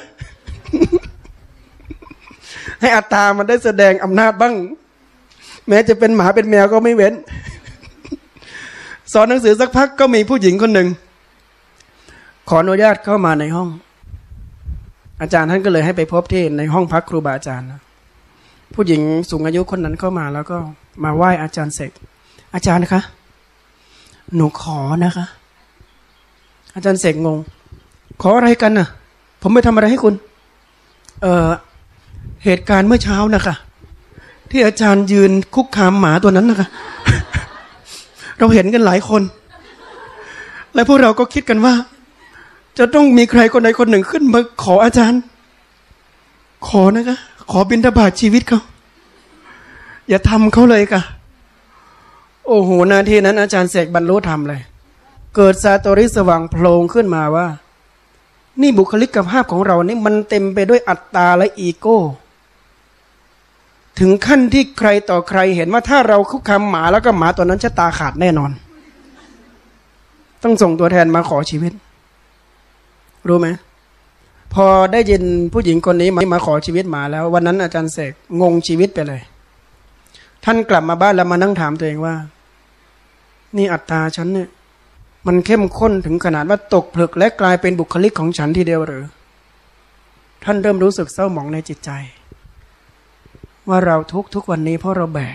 ให้อัตตามันได้แสดงอำนาจบ้างแม้จะเป็นหมาเป็นแมวก็ไม่เว้น สอนหนังสือสักพักก็มีผู้หญิงคนหนึ่งขออนุญาตเข้ามาในห้องอาจารย์ท่านก็เลยให้ไปพบที่ในห้องพักครูบาอาจารย์นะผู้หญิงสูงอายุคนนั้นเข้ามาแล้วก็มาไหว้อาจารย์เสกอาจารย์คะหนูขอนะคะอาจารย์เสกงงขออะไรกันน่ะผมไม่ทำอะไรให้คุณเอ่อเหตุการณ์เมื่อเช้านะคะที่อาจารย์ยืนคุกคามหมาตัวนั้นนะคะ เราเห็นกันหลายคนและพวกเราก็คิดกันว่าจะต้องมีใครคนใดคนหนึ่งขึ้นมาขออาจารย์ขอนะคะขอบิณฑบาตชีวิตเขาอย่าทำเขาเลยค่ะโอ้โหนาทีนั้นอาจารย์เสกบรรลุธรรมเลยเกิดซาโตริสว่างโพลงขึ้นมาว่านี่บุคลิกภาพของเรานี่มันเต็มไปด้วยอัตตาและอีโก้ถึงขั้นที่ใครต่อใครเห็นว่าถ้าเราคุกคามหมาแล้วก็หมาตัวนั้นชะตาขาดแน่นอนต้องส่งตัวแทนมาขอชีวิตรู้ไหมพอได้ยินผู้หญิงคนนี้มามาขอชีวิตหมาแล้ววันนั้นอาจารย์เสกงงชีวิตไปเลยท่านกลับมาบ้านแล้วมานั่งถามตัวเองว่านี่อัตตาฉันเนี่ยมันเข้มข้นถึงขนาดว่าตกผลึกและกลายเป็นบุคลิกของฉันทีเดียวหรือท่านเริ่มรู้สึกเศร้าหมองในจิตใจว่าเราทุกทุกวันนี้เพราะเราแบก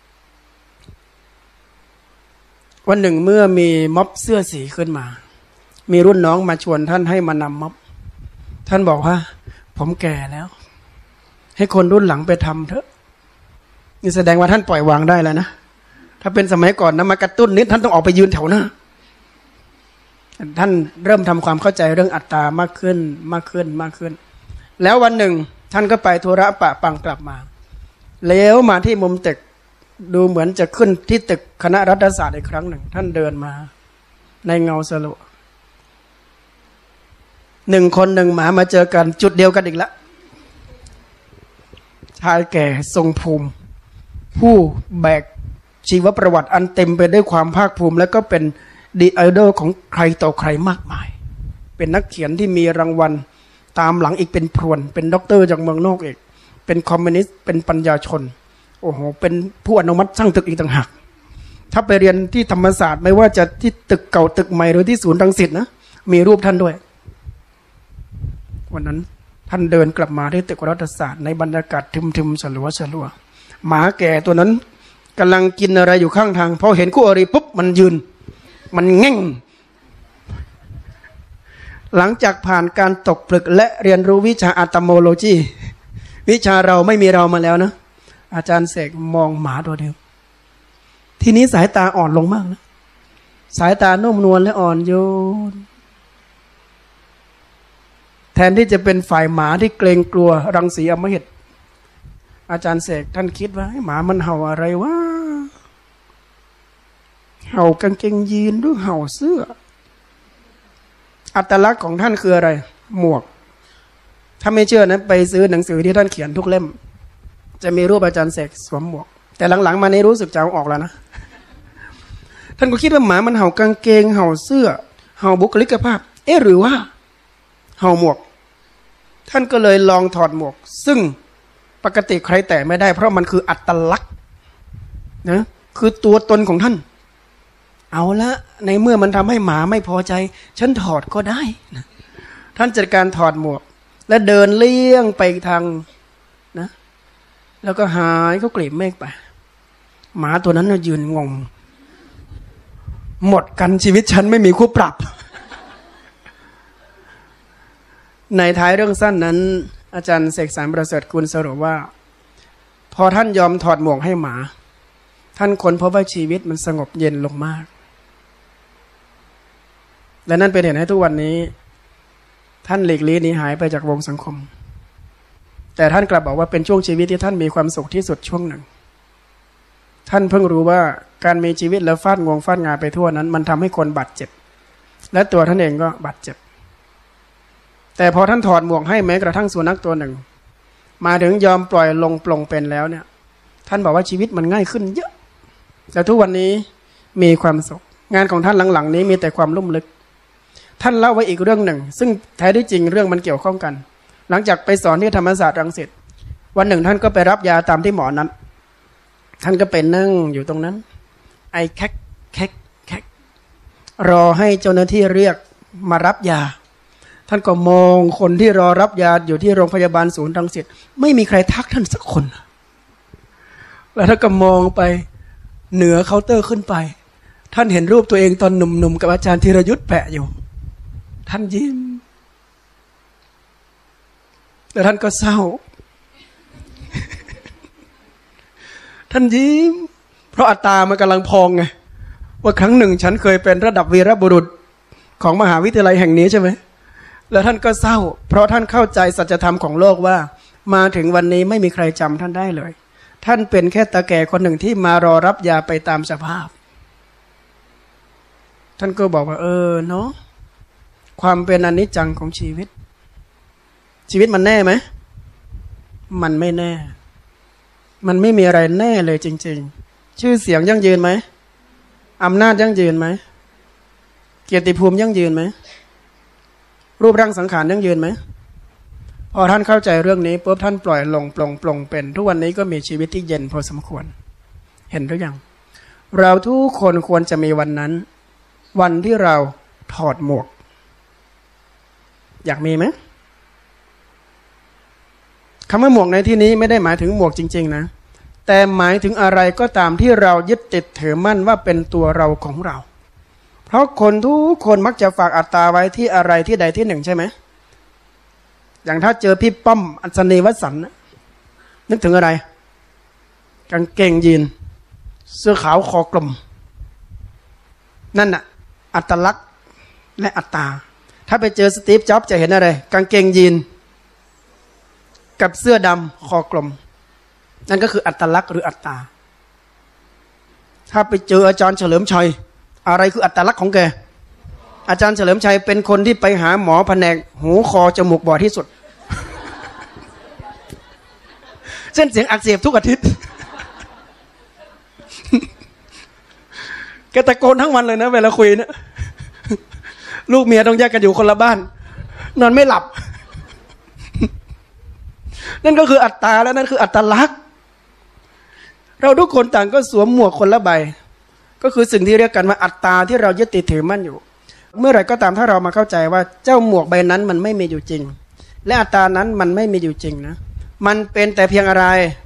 วันหนึ่งเมื่อมีม็อบเสื้อสีขึ้นมามีรุ่นน้องมาชวนท่านให้มานำม็อบท่านบอกว่าผมแก่แล้วให้คนรุ่นหลังไปทำเถอะนี่แสดงว่าท่านปล่อยวางได้แล้วนะถ้าเป็นสมัยก่อนนะมากระตุ้นนิดท่านต้องออกไปยืนแถวหน้าท่านเริ่มทำความเข้าใจเรื่องอัตตามากขึ้นมากขึ้นมากขึ้นแล้ววันหนึ่งท่านก็ไปธุระปะปังกลับมาแล้วมาที่มุมตึกดูเหมือนจะขึ้นที่ตึกคณะรัฐศาสตร์อีกครั้งหนึ่งท่านเดินมาในเงาสลัวหนึ่งคนหนึ่งหมามาเจอกันจุดเดียวกันอีกแล้วชายแก่ทรงภูมิผู้แบกชีวประวัติอันเต็มไปด้วยความภาคภูมิและก็เป็นดีไอดอลของใครต่อใครมากมายเป็นนักเขียนที่มีรางวัลตามหลังอีกเป็นพรวนเป็นด็อกเตอร์จากเมืองนอกอีกเป็นคอมมิวนิสต์เป็นปัญญาชนโอ้โหเป็นผู้อนุมัติสร้างตึกอีกต่างหากถ้าไปเรียนที่ธรรมศาสตร์ไม่ว่าจะที่ตึกเก่าตึกใหม่หรือที่ศูนย์รังสิตนะมีรูปท่านด้วยวันนั้นท่านเดินกลับมาที่ตึกรัฐศาสตร์ในบรรยากาศทึมๆสลัวสลัวหมาแก่ตัวนั้นกำลังกินอะไรอยู่ข้างทางพอเห็นคู่อริปุ๊บมันยืนมันแง่งหลังจากผ่านการตกผลึกและเรียนรู้วิชาอะตอมโลจีวิชาเราไม่มีเรามาแล้วนะอาจารย์เสกมองหมาตัวเดียวทีนี้สายตาอ่อนลงมากนะสายตานุ่มนวลและอ่อนโยนแทนที่จะเป็นฝ่ายหมาที่เกรงกลัวรังสีอำมหิตอาจารย์เสกท่านคิดว่าหมามันเห่าอะไรวะเห่ากางเกงยีนหรือเห่าเสื้ออัตลักษณ์ของท่านคืออะไรหมวกถ้าไม่เชื่อนะไปซื้อหนังสือที่ท่านเขียนทุกเล่มจะมีรูปอาจารย์เสกสวมหมวกแต่หลังๆมานี้รู้สึกจะเอาออกแล้วนะท่านก็คิดว่าหมามันเห่ากางเกงเห่าเสื้อเห่าบุคลิกภาพเอ๊ะหรือว่าเห่าหมวกท่านก็เลยลองถอดหมวกซึ่งปกติใครแตะไม่ได้เพราะมันคืออัตลักษณ์นะคือตัวตนของท่านเอาละในเมื่อมันทำให้หมาไม่พอใจฉันถอดก็ได้นะท่านจัดการถอดหมวกและเดินเลี่ยงไปทางนะแล้วก็หายเขากลีบเมฆไปหมาตัวนั้นน่ะยืนงงหมดกันชีวิตฉันไม่มีคู่ปรับในท้ายเรื่องสั้นนั้นอาจารย์เสกสรรประเสริฐกุลสรุปว่าพอท่านยอมถอดหมวกให้หมาท่านค้นพบว่าชีวิตมันสงบเย็นลงมากและนั่นเป็นเหตุให้ทุกวันนี้ท่านหลีกลี่หนีหายไปจากวงสังคมแต่ท่านกลับบอกว่าเป็นช่วงชีวิตที่ท่านมีความสุขที่สุดช่วงหนึ่งท่านเพิ่งรู้ว่าการมีชีวิตแล้วฟาดงวงฟาดงาไปทั่วนั้นมันทำให้คนบาดเจ็บและตัวท่านเองก็บาดเจ็บแต่พอท่านถอดหมวกให้แม้กระทั่งสุนัขตัวหนึ่งมาถึงยอมปล่อยลงปลงเป็นแล้วเนี่ยท่านบอกว่าชีวิตมันง่ายขึ้นเยอะแต่ทุกวันนี้มีความสุขงานของท่านหลังๆนี้มีแต่ความลุ่มลึกท่านเล่าไว้อีกเรื่องหนึ่งซึ่งแท้ที่จริงเรื่องมันเกี่ยวข้องกันหลังจากไปสอนที่ธรรมศาสตร์รังสิตวันหนึ่งท่านก็ไปรับยาตามที่หมอนัดท่านก็ไปนั่งอยู่ตรงนั้นไอแคกแคกแคกรอให้เจ้าหน้าที่เรียกมารับยาท่านก็มองคนที่รอรับยาอยู่ที่โรงพยาบาลศูนย์รังสิตไม่มีใครทักท่านสักคนแล้วท่านก็มองไปเหนือเคาน์เตอร์ขึ้นไปท่านเห็นรูปตัวเองตอนหนุ่มๆกับอาจารย์ธีรยุทธแปะอยู่ท่านยิ้มแต่ท่านก็เศร้าท่านยิ้มเพราะอัตตามันกำลังพองไงว่าครั้งหนึ่งฉันเคยเป็นระดับวีรบุรุษของมหาวิทยาลัยแห่งนี้ใช่ไหมแล้วท่านก็เศร้าเพราะท่านเข้าใจสัจธรรมของโลกว่ามาถึงวันนี้ไม่มีใครจำท่านได้เลยท่านเป็นแค่ตาแก่คนหนึ่งที่มารอรับยาไปตามสภาพท่านก็บอกว่าเออเนาะความเป็นอนิจจังของชีวิตชีวิตมันแน่ไหมมันไม่แน่มันไม่มีอะไรแน่เลยจริงๆชื่อเสียงยั่งยืนไหมอำนาจยั่งยืนไหมเกียรติภูมิยั่งยืนไหมรูปร่างสังขารยั่งยืนไหมพอท่านเข้าใจเรื่องนี้ปุ๊บท่านปล่อยลงปลงปลงเป็นทุกวันนี้ก็มีชีวิตที่เย็นพอสมควรเห็นหรือยังเราทุกคนควรจะมีวันนั้นวันที่เราถอดหมวกอยากมีไหมคำว่าหมวกในที่นี้ไม่ได้หมายถึงหมวกจริงๆนะแต่หมายถึงอะไรก็ตามที่เรายึดติดถือมั่นว่าเป็นตัวเราของเราเพราะคนทุกคนมักจะฝากอัตตาไว้ที่อะไรที่ใดที่หนึ่งใช่ไหมอย่างถ้าเจอพี่ป้อมอัศนีวสันต์นึกถึงอะไรกางเกงยีนเสื้อขาวคอกลมนั่นน่ะอัตลักษณ์และอัตตาถ้าไปเจอสตีฟจ็อบส์จะเห็นอะไรกางเกงยีนกับเสื้อดำคอกลมนั่นก็คืออัตลักษณ์หรืออัตตาถ้าไปเจออาจารย์เฉลิมชัยอะไรคืออัตลักษณ์ของแกอาจารย์เฉลิมชัยเป็นคนที่ไปหาหมอแผนกหูคอจมูกบอดที่สุดเส้นเสียงอักเสบทุกอาทิตย์แกตะโกนทั้งวันเลยนะเวลาคุยนะลูกเมียต้องแยกกันอยู่คนละบ้านนอนไม่หลับนั่นก็คืออัตตาและนั่นคืออัตลักษณ์เราทุกคนต่างก็สวมหมวกคนละใบก็คือสิ่งที่เรียกกันว่าอัตตาที่เรายึดติดถือมั่นอยู่เมื่อไหร่ก็ตามถ้าเรามาเข้าใจว่าเจ้าหมวกใบนั้นมันไม่มีอยู่จริงและอัตตานั้นมันไม่มีอยู่จริงนะมันเป็นแต่เพียงอะไร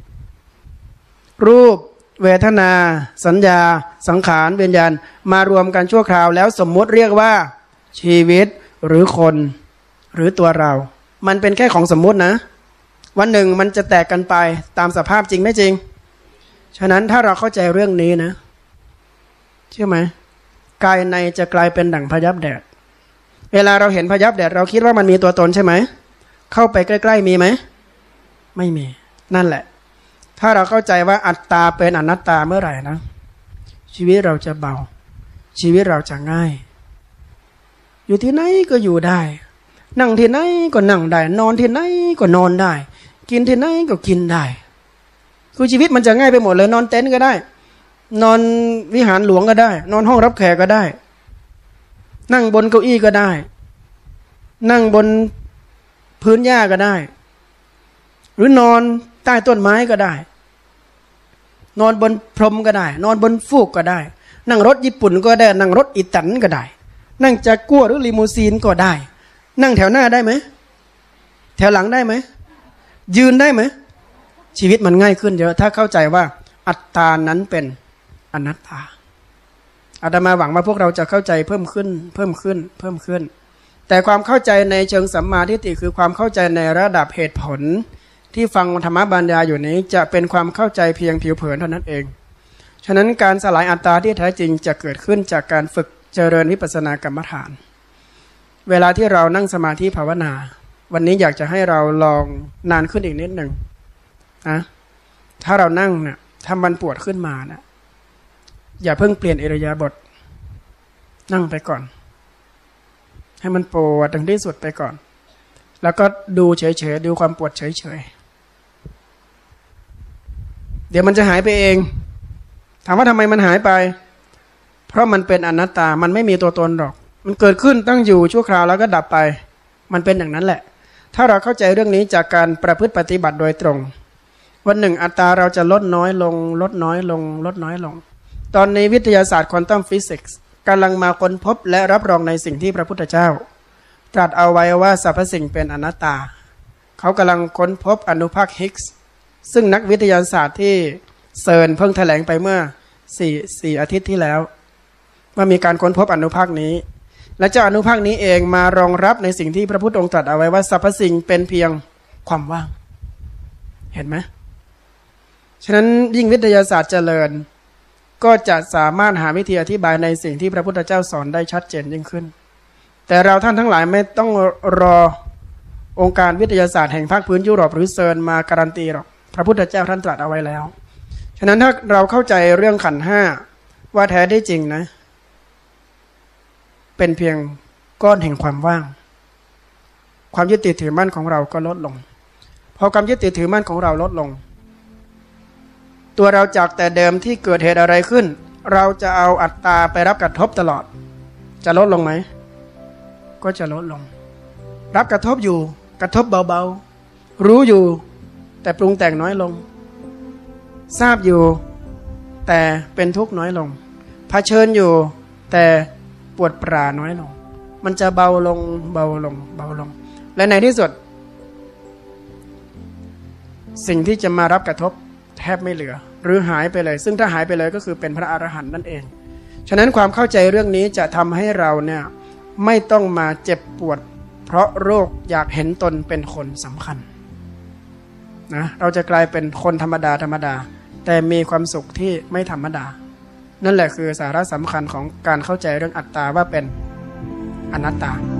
รูปเวทนาสัญญาสังขารวิญญาณมารวมกันชั่วคราวแล้วสมมติเรียกว่าชีวิตหรือคนหรือตัวเรามันเป็นแค่ของสมมตินะวันหนึ่งมันจะแตกกันไปตามสภาพจริงไม่จริงฉะนั้นถ้าเราเข้าใจเรื่องนี้นะเชื่อไหมกายในจะกลายเป็นดั่งพยับแดดเวลาเราเห็นพยับแดดเราคิดว่ามันมีตัวตนใช่ไหมเข้าไปใกล้ๆมีไหมไม่มีนั่นแหละถ้าเราเข้าใจว่าอัตตาเป็นอนัตตาเมื่อไหร่นะชีวิตเราจะเบาชีวิตเราจะง่ายอยู่ที่ไหนก็อยู่ได้นั่งที่ไหนก็นั่งได้นอนที่ไหนก็นอนได้กินที่ไหนก็กินได้คือชีวิตมันจะง่ายไปหมดเลยนอนเต็นท์ก็ได้นอนวิหารหลวงก็ได้นอนห้องรับแขกก็ได้นั่งบนเก้าอี้ก็ได้นั่งบนพื้นหญ้าก็ได้หรือนอนใต้ต้นไม้ก็ได้นอนบนพรมก็ได้นอนบนฟูกก็ได้นั่งรถญี่ปุ่นก็ได้นั่งรถอิตันก็ได้นั่งจากกัวหรือลิมูซีนก็ได้นั่งแถวหน้าได้ไหมแถวหลังได้ไหมยืนได้ไหมชีวิตมันง่ายขึ้นเยอะถ้าเข้าใจว่าอัตตานั้นเป็นอนัตตาอาตมาหวังว่าพวกเราจะเข้าใจเพิ่มขึ้นเพิ่มขึ้นเพิ่มขึ้นแต่ความเข้าใจในเชิงสัมมาทิฏฐิคือความเข้าใจในระดับเหตุผลที่ฟังธรรมบรรยายอยู่นี้จะเป็นความเข้าใจเพียงผิวเผินเท่านั้นเองฉะนั้นการสลายอัตตาที่แท้จริงจะเกิดขึ้นจากการฝึกเจริญวิปัสสนากรรมฐานเวลาที่เรานั่งสมาธิภาวนาวันนี้อยากจะให้เราลองนานขึ้นอีกนิดหนึ่งนะถ้าเรานั่งเนี่ยถ้ามันปวดขึ้นมานะอย่าเพิ่งเปลี่ยนอิริยาบถนั่งไปก่อนให้มันปวดถึงที่สุดไปก่อนแล้วก็ดูเฉยๆดูความปวดเฉยๆเดี๋ยวมันจะหายไปเองถามว่าทำไมมันหายไปเพราะมันเป็นอนัตตามันไม่มีตัวตนหรอกมันเกิดขึ้นตั้งอยู่ชั่วคราวแล้วก็ดับไปมันเป็นอย่างนั้นแหละถ้าเราเข้าใจเรื่องนี้จากการประพฤติปฏิบัติโดยตรงวันหนึ่งอัตราเราจะลดน้อยลงลดน้อยลงลดน้อยลงตอนนี้วิทยาศาสตร์ควอนตัมฟิสิกส์กำลังมาค้นพบและรับรองในสิ่งที่พระพุทธเจ้าตรัสเอาไว้ว่าสรรพสิ่งเป็นอนัตตาเขากำลังค้นพบอนุภาคฮิกส์ซึ่งนักวิทยาศาสตร์ที่เซิร์นเพิ่งแถลงไปเมื่อสี่สี่อาทิตย์ที่แล้วว่ามีการค้นพบอนุภาคนี้และเจ้าอนุภาคนี้เองมารองรับในสิ่งที่พระพุทธองค์ตรัสเอาไว้ว่าสรรพสิ่งเป็นเพียงความว่างเห็นไหมฉะนั้นยิ่งวิทยาศาสตร์เจริญก็จะสามารถหาวิธีอธิบายในสิ่งที่พระพุทธเจ้าสอนได้ชัดเจนยิ่งขึ้นแต่เราท่านทั้งหลายไม่ต้องรอองค์การวิทยาศาสตร์แห่งภาคพื้นยุโรปหรือเซิร์นมาการันตีหรอกพระพุทธเจ้าท่านตรัสเอาไว้แล้วฉะนั้นถ้าเราเข้าใจเรื่องขันธ์ห้าว่าแท้ได้จริงนะเป็นเพียงก้อนแห่งความว่างความยึดติดถือมั่นของเราก็ลดลงพอความยึดติดถือมั่นของเราลดลงตัวเราจากแต่เดิมที่เกิดเหตุอะไรขึ้นเราจะเอาอัตตาไปรับกระทบตลอดจะลดลงไหมก็จะลดลงรับกระทบอยู่กระทบเบาๆรู้อยู่แต่ปรุงแต่งน้อยลงทราบอยู่แต่เป็นทุกข์น้อยลงเผชิญอยู่แต่ปวดปราน้อยลงมันจะเบาลงเบาลงเบาลงและในที่สุดสิ่งที่จะมารับกระทบแทบไม่เหลือหรือหายไปเลยซึ่งถ้าหายไปเลยก็คือเป็นพระอรหันต์นั่นเองฉะนั้นความเข้าใจเรื่องนี้จะทำให้เราเนี่ยไม่ต้องมาเจ็บปวดเพราะโรคอยากเห็นตนเป็นคนสำคัญนะเราจะกลายเป็นคนธรรมดาธรรมดาแต่มีความสุขที่ไม่ธรรมดานั่นแหละคือสาระสำคัญของการเข้าใจเรื่องอัตตาว่าเป็นอนัตตา